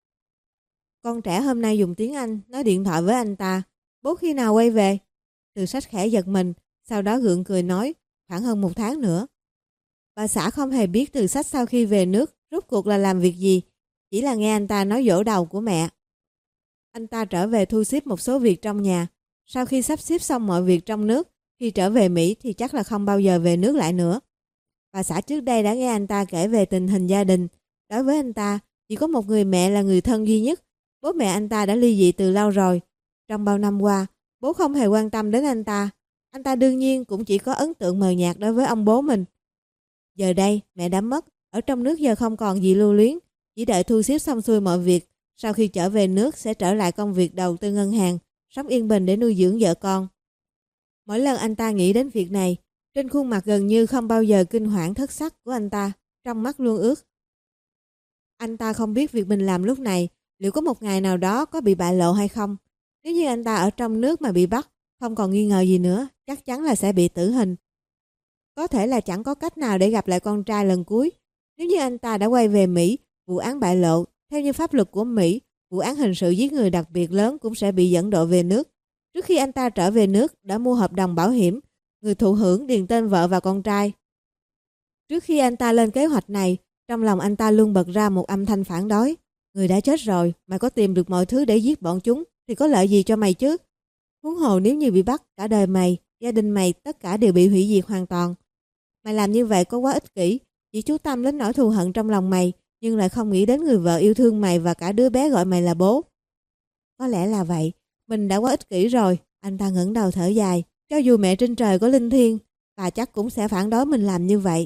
Con trẻ hôm nay dùng tiếng Anh nói điện thoại với anh ta: bố khi nào quay về? Từ Sách khẽ giật mình, sau đó gượng cười nói: khoảng hơn một tháng nữa. Bà xã không hề biết Từ Sách sau khi về nước rốt cuộc là làm việc gì, chỉ là nghe anh ta nói dỗ đầu của mẹ. Anh ta trở về thu xếp một số việc trong nhà. Sau khi sắp xếp xong mọi việc trong nước, khi trở về Mỹ thì chắc là không bao giờ về nước lại nữa. Bà xã trước đây đã nghe anh ta kể về tình hình gia đình. Đối với anh ta, chỉ có một người mẹ là người thân duy nhất. Bố mẹ anh ta đã ly dị từ lâu rồi. Trong bao năm qua, bố không hề quan tâm đến anh ta. Anh ta đương nhiên cũng chỉ có ấn tượng mờ nhạt đối với ông bố mình. Giờ đây, mẹ đã mất, ở trong nước giờ không còn gì lưu luyến, chỉ đợi thu xếp xong xuôi mọi việc. Sau khi trở về nước sẽ trở lại công việc đầu tư ngân hàng, sống yên bình để nuôi dưỡng vợ con. Mỗi lần anh ta nghĩ đến việc này, trên khuôn mặt gần như không bao giờ kinh hoảng thất sắc của anh ta, trong mắt luôn ướt. Anh ta không biết việc mình làm lúc này liệu có một ngày nào đó có bị bại lộ hay không. Nếu như anh ta ở trong nước mà bị bắt, không còn nghi ngờ gì nữa, chắc chắn là sẽ bị tử hình. Có thể là chẳng có cách nào để gặp lại con trai lần cuối. Nếu như anh ta đã quay về Mỹ, vụ án bại lộ, theo như pháp luật của Mỹ, vụ án hình sự giết người đặc biệt lớn cũng sẽ bị dẫn độ về nước. Trước khi anh ta trở về nước, đã mua hợp đồng bảo hiểm, người thụ hưởng điền tên vợ và con trai. Trước khi anh ta lên kế hoạch này, trong lòng anh ta luôn bật ra một âm thanh phản đối. Người đã chết rồi, mày có tìm được mọi thứ để giết bọn chúng, thì có lợi gì cho mày chứ? Huống hồ nếu như bị bắt, cả đời mày, gia đình mày, tất cả đều bị hủy diệt hoàn toàn. Mày làm như vậy có quá ích kỷ, chỉ chú tâm đến nỗi thù hận trong lòng mày, nhưng lại không nghĩ đến người vợ yêu thương mày và cả đứa bé gọi mày là bố. Có lẽ là vậy, mình đã quá ích kỷ rồi. Anh ta ngẩng đầu thở dài. Cho dù mẹ trên trời có linh thiêng, bà chắc cũng sẽ phản đối mình làm như vậy.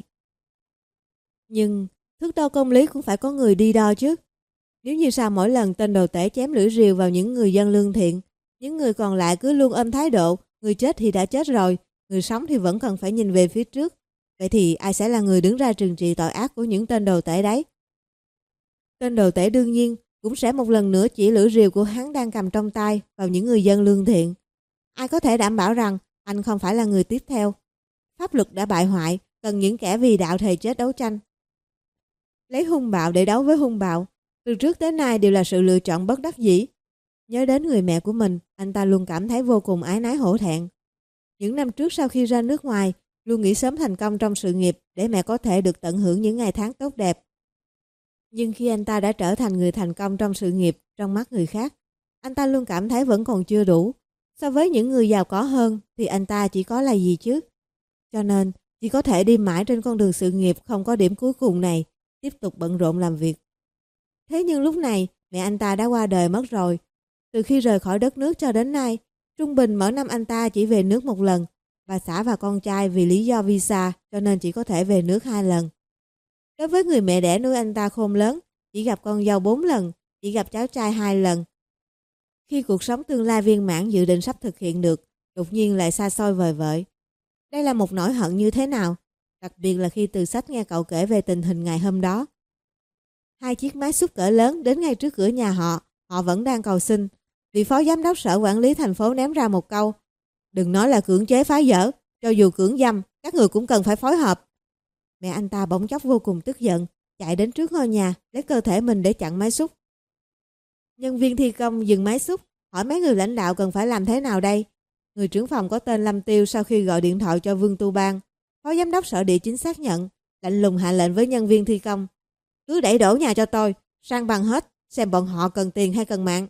Nhưng thước đo công lý cũng phải có người đi đo chứ. Nếu như sao mỗi lần tên đồ tể chém lưỡi rìu vào những người dân lương thiện, những người còn lại cứ luôn ôm thái độ người chết thì đã chết rồi, người sống thì vẫn cần phải nhìn về phía trước. Vậy thì ai sẽ là người đứng ra trừng trị tội ác của những tên đồ tể đấy? Tên đồ tể đương nhiên cũng sẽ một lần nữa chỉ lưỡi rìu của hắn đang cầm trong tay vào những người dân lương thiện. Ai có thể đảm bảo rằng anh không phải là người tiếp theo? Pháp luật đã bại hoại, cần những kẻ vì đạo thề chết đấu tranh. Lấy hung bạo để đấu với hung bạo, từ trước tới nay đều là sự lựa chọn bất đắc dĩ. Nhớ đến người mẹ của mình, anh ta luôn cảm thấy vô cùng áy náy hổ thẹn. Những năm trước sau khi ra nước ngoài, luôn nghĩ sớm thành công trong sự nghiệp để mẹ có thể được tận hưởng những ngày tháng tốt đẹp. Nhưng khi anh ta đã trở thành người thành công trong sự nghiệp trong mắt người khác, anh ta luôn cảm thấy vẫn còn chưa đủ. So với những người giàu có hơn thì anh ta chỉ có là gì chứ? Cho nên chỉ có thể đi mãi trên con đường sự nghiệp không có điểm cuối cùng này, tiếp tục bận rộn làm việc. Thế nhưng lúc này mẹ anh ta đã qua đời mất rồi. Từ khi rời khỏi đất nước cho đến nay, trung bình mỗi năm anh ta chỉ về nước một lần. Bà xã và con trai vì lý do visa cho nên chỉ có thể về nước hai lần. Đối với người mẹ đẻ nuôi anh ta khôn lớn, chỉ gặp con dâu bốn lần, chỉ gặp cháu trai hai lần. Khi cuộc sống tương lai viên mãn dự định sắp thực hiện được, đột nhiên lại xa xôi vời vợi. Đây là một nỗi hận như thế nào? đặc biệt là khi Từ Sách nghe cậu kể về tình hình ngày hôm đó. Hai chiếc máy xúc cỡ lớn đến ngay trước cửa nhà họ, họ vẫn đang cầu xin. Vị phó giám đốc sở quản lý thành phố ném ra một câu: "Đừng nói là cưỡng chế phá dỡ, cho dù cưỡng dâm, các người cũng cần phải phối hợp." Mẹ anh ta bỗng chốc vô cùng tức giận, chạy đến trước ngôi nhà, lấy cơ thể mình để chặn máy xúc. Nhân viên thi công dừng máy xúc, hỏi mấy người lãnh đạo cần phải làm thế nào đây. Người trưởng phòng có tên Lâm Tiêu sau khi gọi điện thoại cho Vương Tu Bang, phó giám đốc sở địa chính xác nhận, lạnh lùng hạ lệnh với nhân viên thi công: "Cứ đẩy đổ nhà cho tôi, san bằng hết, xem bọn họ cần tiền hay cần mạng."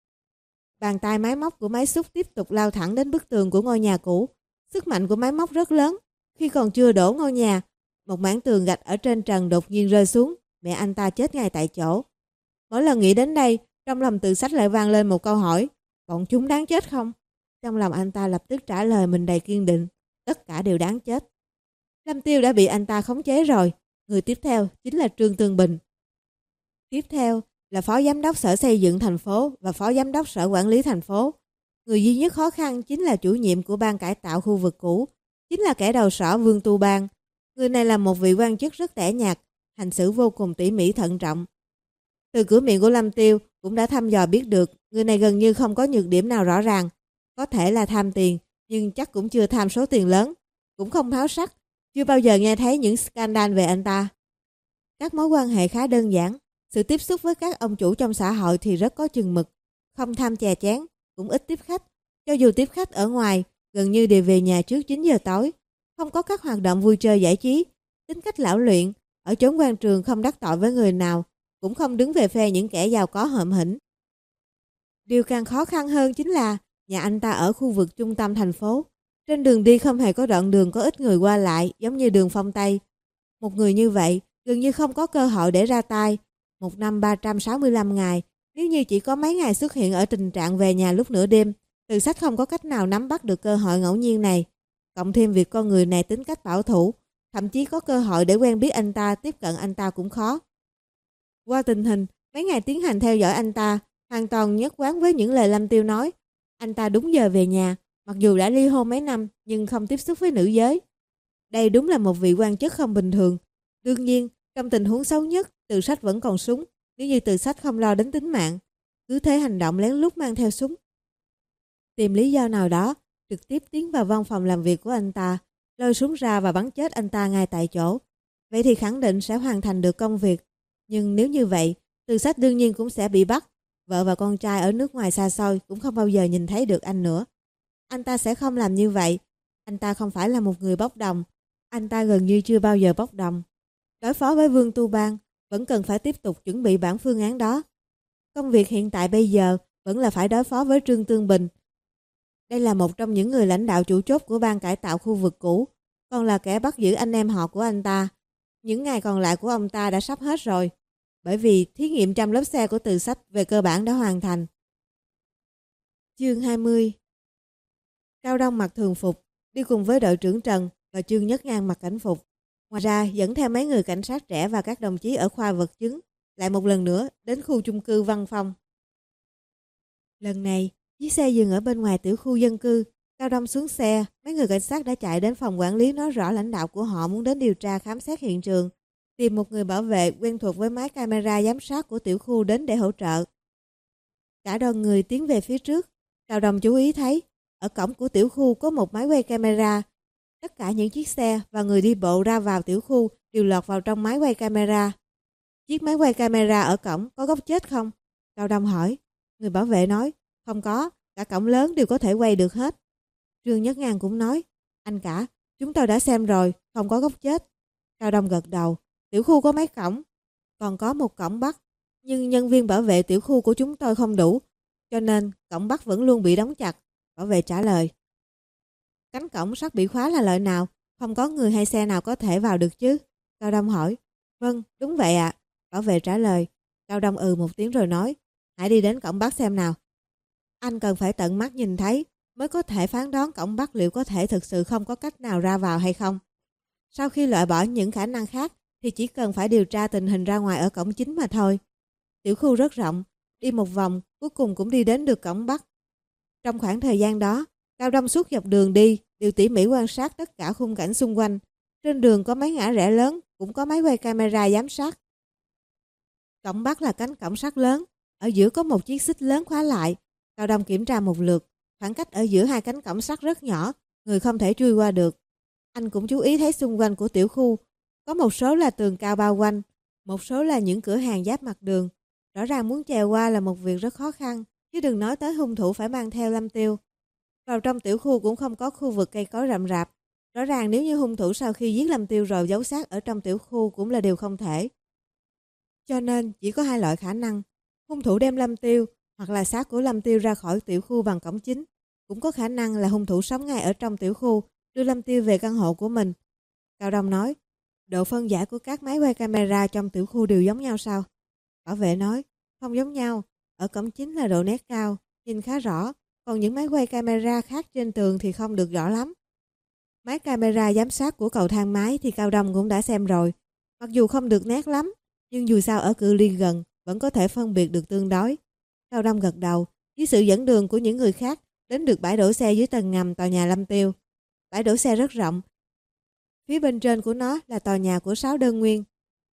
Bàn tay máy móc của máy xúc tiếp tục lao thẳng đến bức tường của ngôi nhà cũ. Sức mạnh của máy móc rất lớn. Khi còn chưa đổ ngôi nhà, một mảng tường gạch ở trên trần đột nhiên rơi xuống, mẹ anh ta chết ngay tại chỗ. Mỗi lần nghĩ đến đây, trong lòng Từ Sách lại vang lên một câu hỏi: bọn chúng đáng chết không? Trong lòng anh ta lập tức trả lời mình đầy kiên định: tất cả đều đáng chết. Lâm Tiêu đã bị anh ta khống chế rồi. Người tiếp theo chính là Trương Tương Bình. Tiếp theo là phó giám đốc sở xây dựng thành phố và phó giám đốc sở quản lý thành phố. Người duy nhất khó khăn chính là chủ nhiệm của ban cải tạo khu vực cũ, chính là kẻ đầu sỏ Vương Tu Bang. Người này là một vị quan chức rất tẻ nhạt, hành xử vô cùng tỉ mỉ thận trọng. Từ cửa miệng của Lâm Tiêu cũng đã thăm dò biết được người này gần như không có nhược điểm nào rõ ràng. Có thể là tham tiền, nhưng chắc cũng chưa tham số tiền lớn, cũng không háo sắc, chưa bao giờ nghe thấy những scandal về anh ta. Các mối quan hệ khá đơn giản, sự tiếp xúc với các ông chủ trong xã hội thì rất có chừng mực, không tham chè chén, cũng ít tiếp khách. Cho dù tiếp khách ở ngoài, gần như đều về nhà trước chín giờ tối, không có các hoạt động vui chơi giải trí, tính cách lão luyện, ở chốn quan trường không đắc tội với người nào, cũng không đứng về phe những kẻ giàu có hợm hĩnh. Điều càng khó khăn hơn chính là nhà anh ta ở khu vực trung tâm thành phố. Trên đường đi không hề có đoạn đường có ít người qua lại, giống như đường Phong Tây. Một người như vậy gần như không có cơ hội để ra tay. Một năm ba trăm sáu mươi lăm ngày, nếu như chỉ có mấy ngày xuất hiện ở tình trạng về nhà lúc nửa đêm, Từ Sách không có cách nào nắm bắt được cơ hội ngẫu nhiên này. Cộng thêm việc con người này tính cách bảo thủ, thậm chí có cơ hội để quen biết anh ta, tiếp cận anh ta cũng khó. Qua tình hình, mấy ngày tiến hành theo dõi anh ta, hoàn toàn nhất quán với những lời Lâm Tiêu nói. Anh ta đúng giờ về nhà, mặc dù đã ly hôn mấy năm nhưng không tiếp xúc với nữ giới. Đây đúng là một vị quan chức không bình thường. Đương nhiên, trong tình huống xấu nhất, Từ Sách vẫn còn súng. Nếu như Từ Sách không lo đến tính mạng, cứ thế hành động lén lút mang theo súng. Tìm lý do nào đó, trực tiếp tiến vào văn phòng làm việc của anh ta, lôi súng ra và bắn chết anh ta ngay tại chỗ. Vậy thì khẳng định sẽ hoàn thành được công việc. Nhưng nếu như vậy, Từ Sách đương nhiên cũng sẽ bị bắt. Vợ và con trai ở nước ngoài xa xôi cũng không bao giờ nhìn thấy được anh nữa. Anh ta sẽ không làm như vậy. Anh ta không phải là một người bốc đồng. Anh ta gần như chưa bao giờ bốc đồng. Đối phó với Vương Tu Bang, vẫn cần phải tiếp tục chuẩn bị bản phương án đó. Công việc hiện tại bây giờ vẫn là phải đối phó với Trương Tương Bình. Đây là một trong những người lãnh đạo chủ chốt của ban cải tạo khu vực cũ, còn là kẻ bắt giữ anh em họ của anh ta. Những ngày còn lại của ông ta đã sắp hết rồi, bởi vì thí nghiệm trăm lớp xe của Từ Sách về cơ bản đã hoàn thành. Chương hai mươi. Cao Đông mặc thường phục, đi cùng với đội trưởng Trần và Trương Nhất Ngang mặc cảnh phục. Ngoài ra dẫn theo mấy người cảnh sát trẻ và các đồng chí ở khoa vật chứng, lại một lần nữa đến khu chung cư Văn Phong. Lần này, chiếc xe dừng ở bên ngoài tiểu khu dân cư. Cao Đông xuống xe, mấy người cảnh sát đã chạy đến phòng quản lý nói rõ lãnh đạo của họ muốn đến điều tra khám xét hiện trường, tìm một người bảo vệ quen thuộc với máy camera giám sát của tiểu khu đến để hỗ trợ. Cả đoàn người tiến về phía trước. Cao Đông chú ý thấy, ở cổng của tiểu khu có một máy quay camera. Tất cả những chiếc xe và người đi bộ ra vào tiểu khu đều lọt vào trong máy quay camera. Chiếc máy quay camera ở cổng có góc chết không? Cao Đông hỏi. Người bảo vệ nói, không có, cả cổng lớn đều có thể quay được hết. Trương Nhất Ngang cũng nói, anh cả, chúng tôi đã xem rồi, không có góc chết. Cao Đông gật đầu, tiểu khu có mấy cổng, còn có một cổng Bắc, nhưng nhân viên bảo vệ tiểu khu của chúng tôi không đủ, cho nên cổng Bắc vẫn luôn bị đóng chặt. Bảo vệ trả lời. Cánh cổng sắt bị khóa là loại nào? Không có người hay xe nào có thể vào được chứ? Cao Đông hỏi. Vâng, đúng vậy ạ. Bảo vệ trả lời. Cao Đông ừ một tiếng rồi nói, hãy đi đến cổng Bắc xem nào. Anh cần phải tận mắt nhìn thấy mới có thể phán đoán cổng Bắc liệu có thể thực sự không có cách nào ra vào hay không. Sau khi loại bỏ những khả năng khác thì chỉ cần phải điều tra tình hình ra ngoài ở cổng chính mà thôi. Tiểu khu rất rộng, đi một vòng cuối cùng cũng đi đến được cổng Bắc. Trong khoảng thời gian đó, Cao Đông suốt dọc đường đi đều tỉ mỉ quan sát tất cả khung cảnh xung quanh. Trên đường có mấy ngã rẽ lớn, cũng có máy quay camera giám sát. Cổng Bắc là cánh cổng sắt lớn, ở giữa có một chiếc xích lớn khóa lại. Cao Đông kiểm tra một lượt, khoảng cách ở giữa hai cánh cổng sắt rất nhỏ, người không thể chui qua được. Anh cũng chú ý thấy xung quanh của tiểu khu, có một số là tường cao bao quanh, một số là những cửa hàng giáp mặt đường. Rõ ràng muốn trèo qua là một việc rất khó khăn, chứ đừng nói tới hung thủ phải mang theo Lâm Tiêu. Vào trong tiểu khu cũng không có khu vực cây cối rậm rạp. Rõ ràng nếu như hung thủ sau khi giết Lâm Tiêu rồi giấu xác ở trong tiểu khu cũng là điều không thể. Cho nên chỉ có hai loại khả năng. Hung thủ đem Lâm Tiêu hoặc là xác của Lâm Tiêu ra khỏi tiểu khu bằng cổng chính. Cũng có khả năng là hung thủ sống ngay ở trong tiểu khu, đưa Lâm Tiêu về căn hộ của mình. Cao Đông nói, độ phân giải của các máy quay camera trong tiểu khu đều giống nhau sao? Bảo vệ nói, không giống nhau. Ở cổng chính là độ nét cao, nhìn khá rõ. Còn những máy quay camera khác trên tường thì không được rõ lắm. Máy camera giám sát của cầu thang máy thì Cao Đông cũng đã xem rồi. Mặc dù không được nét lắm, nhưng dù sao ở cự ly gần vẫn có thể phân biệt được tương đối. Cao Đông gật đầu, với sự dẫn đường của những người khác đến được bãi đổ xe dưới tầng ngầm tòa nhà Lâm Tiêu. Bãi đổ xe rất rộng. Phía bên trên của nó là tòa nhà của sáu đơn nguyên.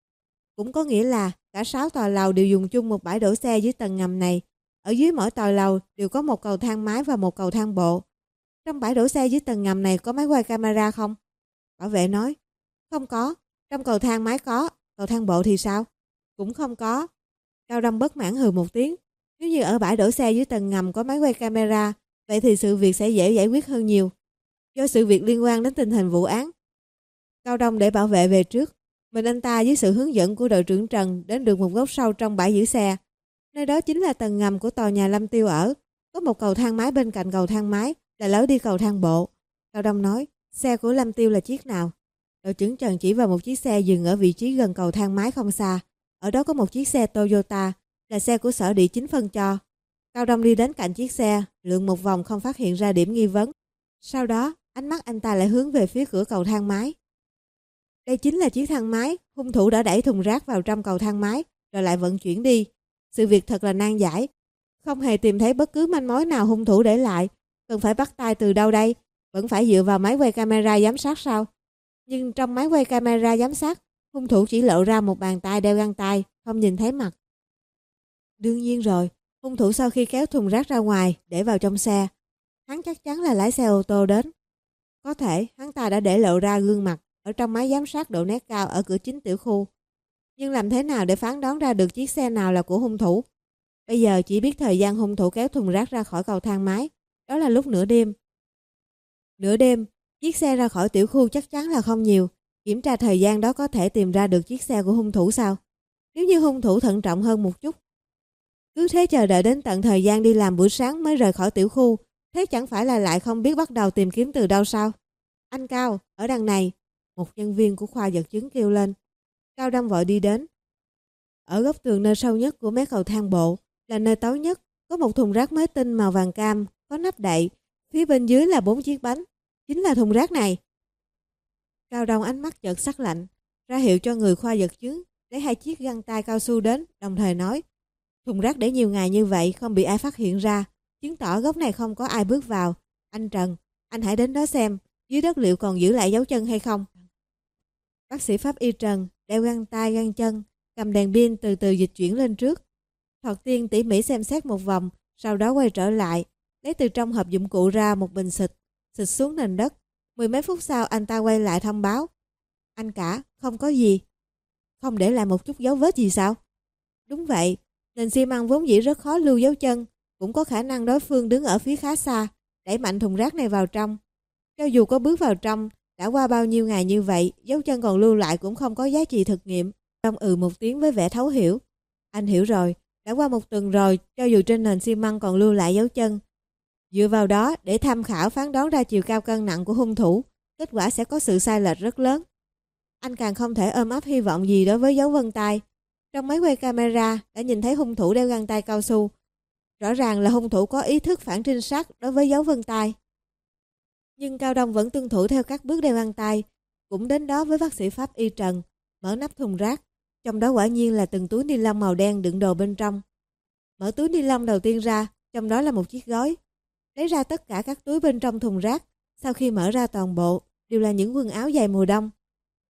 Cũng có nghĩa là cả sáu tòa lầu đều dùng chung một bãi đổ xe dưới tầng ngầm này. Ở dưới mỗi tòa lầu đều có một cầu thang máy và một cầu thang bộ. Trong bãi đổ xe dưới tầng ngầm này có máy quay camera không? Bảo vệ nói, không có. Trong cầu thang máy có, cầu thang bộ thì sao? Cũng không có. Cao Đông bất mãn hừ một tiếng. Nếu như ở bãi đổ xe dưới tầng ngầm có máy quay camera, vậy thì sự việc sẽ dễ giải quyết hơn nhiều. Do sự việc liên quan đến tình hình vụ án, Cao Đông để bảo vệ về trước. Mình anh ta dưới sự hướng dẫn của đội trưởng Trần đến được một góc sâu trong bãi giữ xe. Nơi đó chính là tầng ngầm của tòa nhà Lâm Tiêu ở. Có một cầu thang máy bên cạnh cầu thang máy là lối đi cầu thang bộ. Cao Đông nói, xe của Lâm Tiêu là chiếc nào? Đội trưởng Trần chỉ vào một chiếc xe dừng ở vị trí gần cầu thang máy không xa. Ở đó có một chiếc xe Toyota, là xe của sở địa chính phân cho. Cao Đông đi đến cạnh chiếc xe, lượn một vòng không phát hiện ra điểm nghi vấn. Sau đó, ánh mắt anh ta lại hướng về phía cửa cầu thang máy. Đây chính là chiếc thang máy, hung thủ đã đẩy thùng rác vào trong cầu thang máy, rồi lại vận chuyển đi. Sự việc thật là nan giải. Không hề tìm thấy bất cứ manh mối nào hung thủ để lại. Cần phải bắt tay từ đâu đây? Vẫn phải dựa vào máy quay camera giám sát sao? Nhưng trong máy quay camera giám sát, hung thủ chỉ lộ ra một bàn tay đeo găng tay, không nhìn thấy mặt. Đương nhiên rồi, hung thủ sau khi kéo thùng rác ra ngoài, để vào trong xe. Hắn chắc chắn là lái xe ô tô đến. Có thể hắn ta đã để lộ ra gương mặt ở trong máy giám sát độ nét cao ở cửa chính tiểu khu. Nhưng làm thế nào để phán đoán ra được chiếc xe nào là của hung thủ? Bây giờ chỉ biết thời gian hung thủ kéo thùng rác ra khỏi cầu thang máy. Đó là lúc nửa đêm. Nửa đêm, chiếc xe ra khỏi tiểu khu chắc chắn là không nhiều. Kiểm tra thời gian đó có thể tìm ra được chiếc xe của hung thủ sao? Nếu như hung thủ thận trọng hơn một chút, cứ thế chờ đợi đến tận thời gian đi làm buổi sáng mới rời khỏi tiểu khu, thế chẳng phải là lại không biết bắt đầu tìm kiếm từ đâu sao? Anh Cao, ở đằng này, một nhân viên của khoa vật chứng kêu lên. Cao Đông vội đi đến. Ở góc tường nơi sâu nhất của mé cầu thang bộ, là nơi tối nhất, có một thùng rác mới tinh màu vàng cam, có nắp đậy, phía bên dưới là bốn chiếc bánh, chính là thùng rác này. Cao Đông ánh mắt chợt sắc lạnh, ra hiệu cho người khoa vật chứng lấy hai chiếc găng tay cao su đến, đồng thời nói: "Thùng rác để nhiều ngày như vậy không bị ai phát hiện ra, chứng tỏ góc này không có ai bước vào. Anh Trần, anh hãy đến đó xem, dưới đất liệu còn giữ lại dấu chân hay không." Bác sĩ pháp y Trần đeo găng tay găng chân, cầm đèn pin từ từ dịch chuyển lên trước. Thoạt tiên tỉ mỉ xem xét một vòng, sau đó quay trở lại, lấy từ trong hộp dụng cụ ra một bình xịt, xịt xuống nền đất. Mười mấy phút sau anh ta quay lại thông báo: "Anh cả, không có gì." "Không để lại một chút dấu vết gì sao?" "Đúng vậy, nền xi măng vốn dĩ rất khó lưu dấu chân, cũng có khả năng đối phương đứng ở phía khá xa, đẩy mạnh thùng rác này vào trong. Cho dù có bước vào trong, đã qua bao nhiêu ngày như vậy, dấu chân còn lưu lại cũng không có giá trị thực nghiệm." Đông ừ một tiếng với vẻ thấu hiểu. "Anh hiểu rồi, đã qua một tuần rồi, cho dù trên nền xi măng còn lưu lại dấu chân. Dựa vào đó để tham khảo phán đoán ra chiều cao cân nặng của hung thủ, kết quả sẽ có sự sai lệch rất lớn. Anh càng không thể ôm ấp hy vọng gì đối với dấu vân tay. Trong máy quay camera đã nhìn thấy hung thủ đeo găng tay cao su. Rõ ràng là hung thủ có ý thức phản trinh sát đối với dấu vân tay." Nhưng Cao Đông vẫn tuân thủ theo các bước đeo găng tay, cũng đến đó với bác sĩ pháp y Trần, mở nắp thùng rác. Trong đó quả nhiên là từng túi ni lông màu đen đựng đồ bên trong. Mở túi ni lông đầu tiên ra, trong đó là một chiếc gói. Lấy ra tất cả các túi bên trong thùng rác, sau khi mở ra toàn bộ, đều là những quần áo dài mùa đông.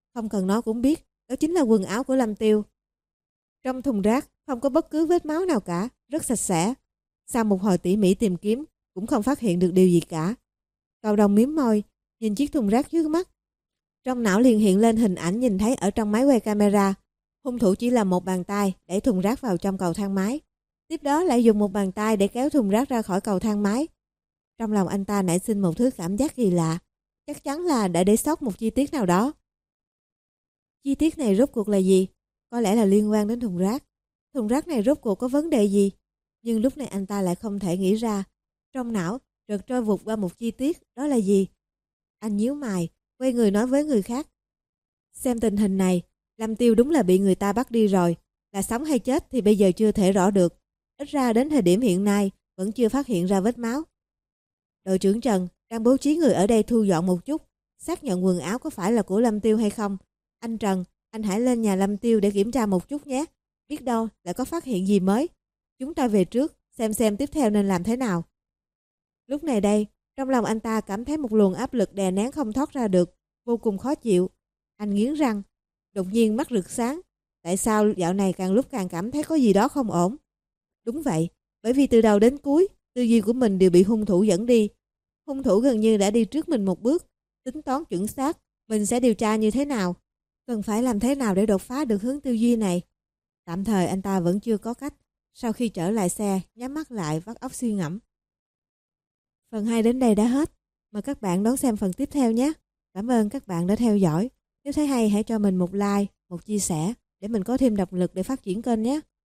Không cần nói cũng biết, đó chính là quần áo của Lâm Tiêu. Trong thùng rác không có bất cứ vết máu nào cả, rất sạch sẽ. Sau một hồi tỉ mỉ tìm kiếm, cũng không phát hiện được điều gì cả. Cầu Đồng mím môi, nhìn chiếc thùng rác trước mắt. Trong não liền hiện lên hình ảnh nhìn thấy ở trong máy quay camera. Hung thủ chỉ là một bàn tay đẩy thùng rác vào trong cầu thang máy. Tiếp đó lại dùng một bàn tay để kéo thùng rác ra khỏi cầu thang máy. Trong lòng anh ta nảy sinh một thứ cảm giác kỳ lạ. Chắc chắn là đã để sót một chi tiết nào đó. Chi tiết này rốt cuộc là gì? Có lẽ là liên quan đến thùng rác. Thùng rác này rốt cuộc có vấn đề gì? Nhưng lúc này anh ta lại không thể nghĩ ra. Trong não chợt trôi vụt qua một chi tiết, đó là gì? Anh nhíu mày, quay người nói với người khác. Xem tình hình này, Lâm Tiêu đúng là bị người ta bắt đi rồi. Là sống hay chết thì bây giờ chưa thể rõ được. Ít ra đến thời điểm hiện nay vẫn chưa phát hiện ra vết máu. Đội trưởng Trần đang bố trí người ở đây thu dọn một chút, xác nhận quần áo có phải là của Lâm Tiêu hay không. Anh Trần, anh hãy lên nhà Lâm Tiêu để kiểm tra một chút nhé. Biết đâu lại có phát hiện gì mới. Chúng ta về trước, xem xem tiếp theo nên làm thế nào. Lúc này đây, trong lòng anh ta cảm thấy một luồng áp lực đè nén không thoát ra được, vô cùng khó chịu. Anh nghiến răng, đột nhiên mắt rực sáng. Tại sao dạo này càng lúc càng cảm thấy có gì đó không ổn? Đúng vậy, bởi vì từ đầu đến cuối, tư duy của mình đều bị hung thủ dẫn đi. Hung thủ gần như đã đi trước mình một bước, tính toán chuẩn xác, mình sẽ điều tra như thế nào, cần phải làm thế nào để đột phá được hướng tư duy này. Tạm thời anh ta vẫn chưa có cách. Sau khi trở lại xe, nhắm mắt lại vắt óc suy ngẫm. Phần hai đến đây đã hết. Mời các bạn đón xem phần tiếp theo nhé. Cảm ơn các bạn đã theo dõi. Nếu thấy hay hãy cho mình một like, một chia sẻ để mình có thêm động lực để phát triển kênh nhé.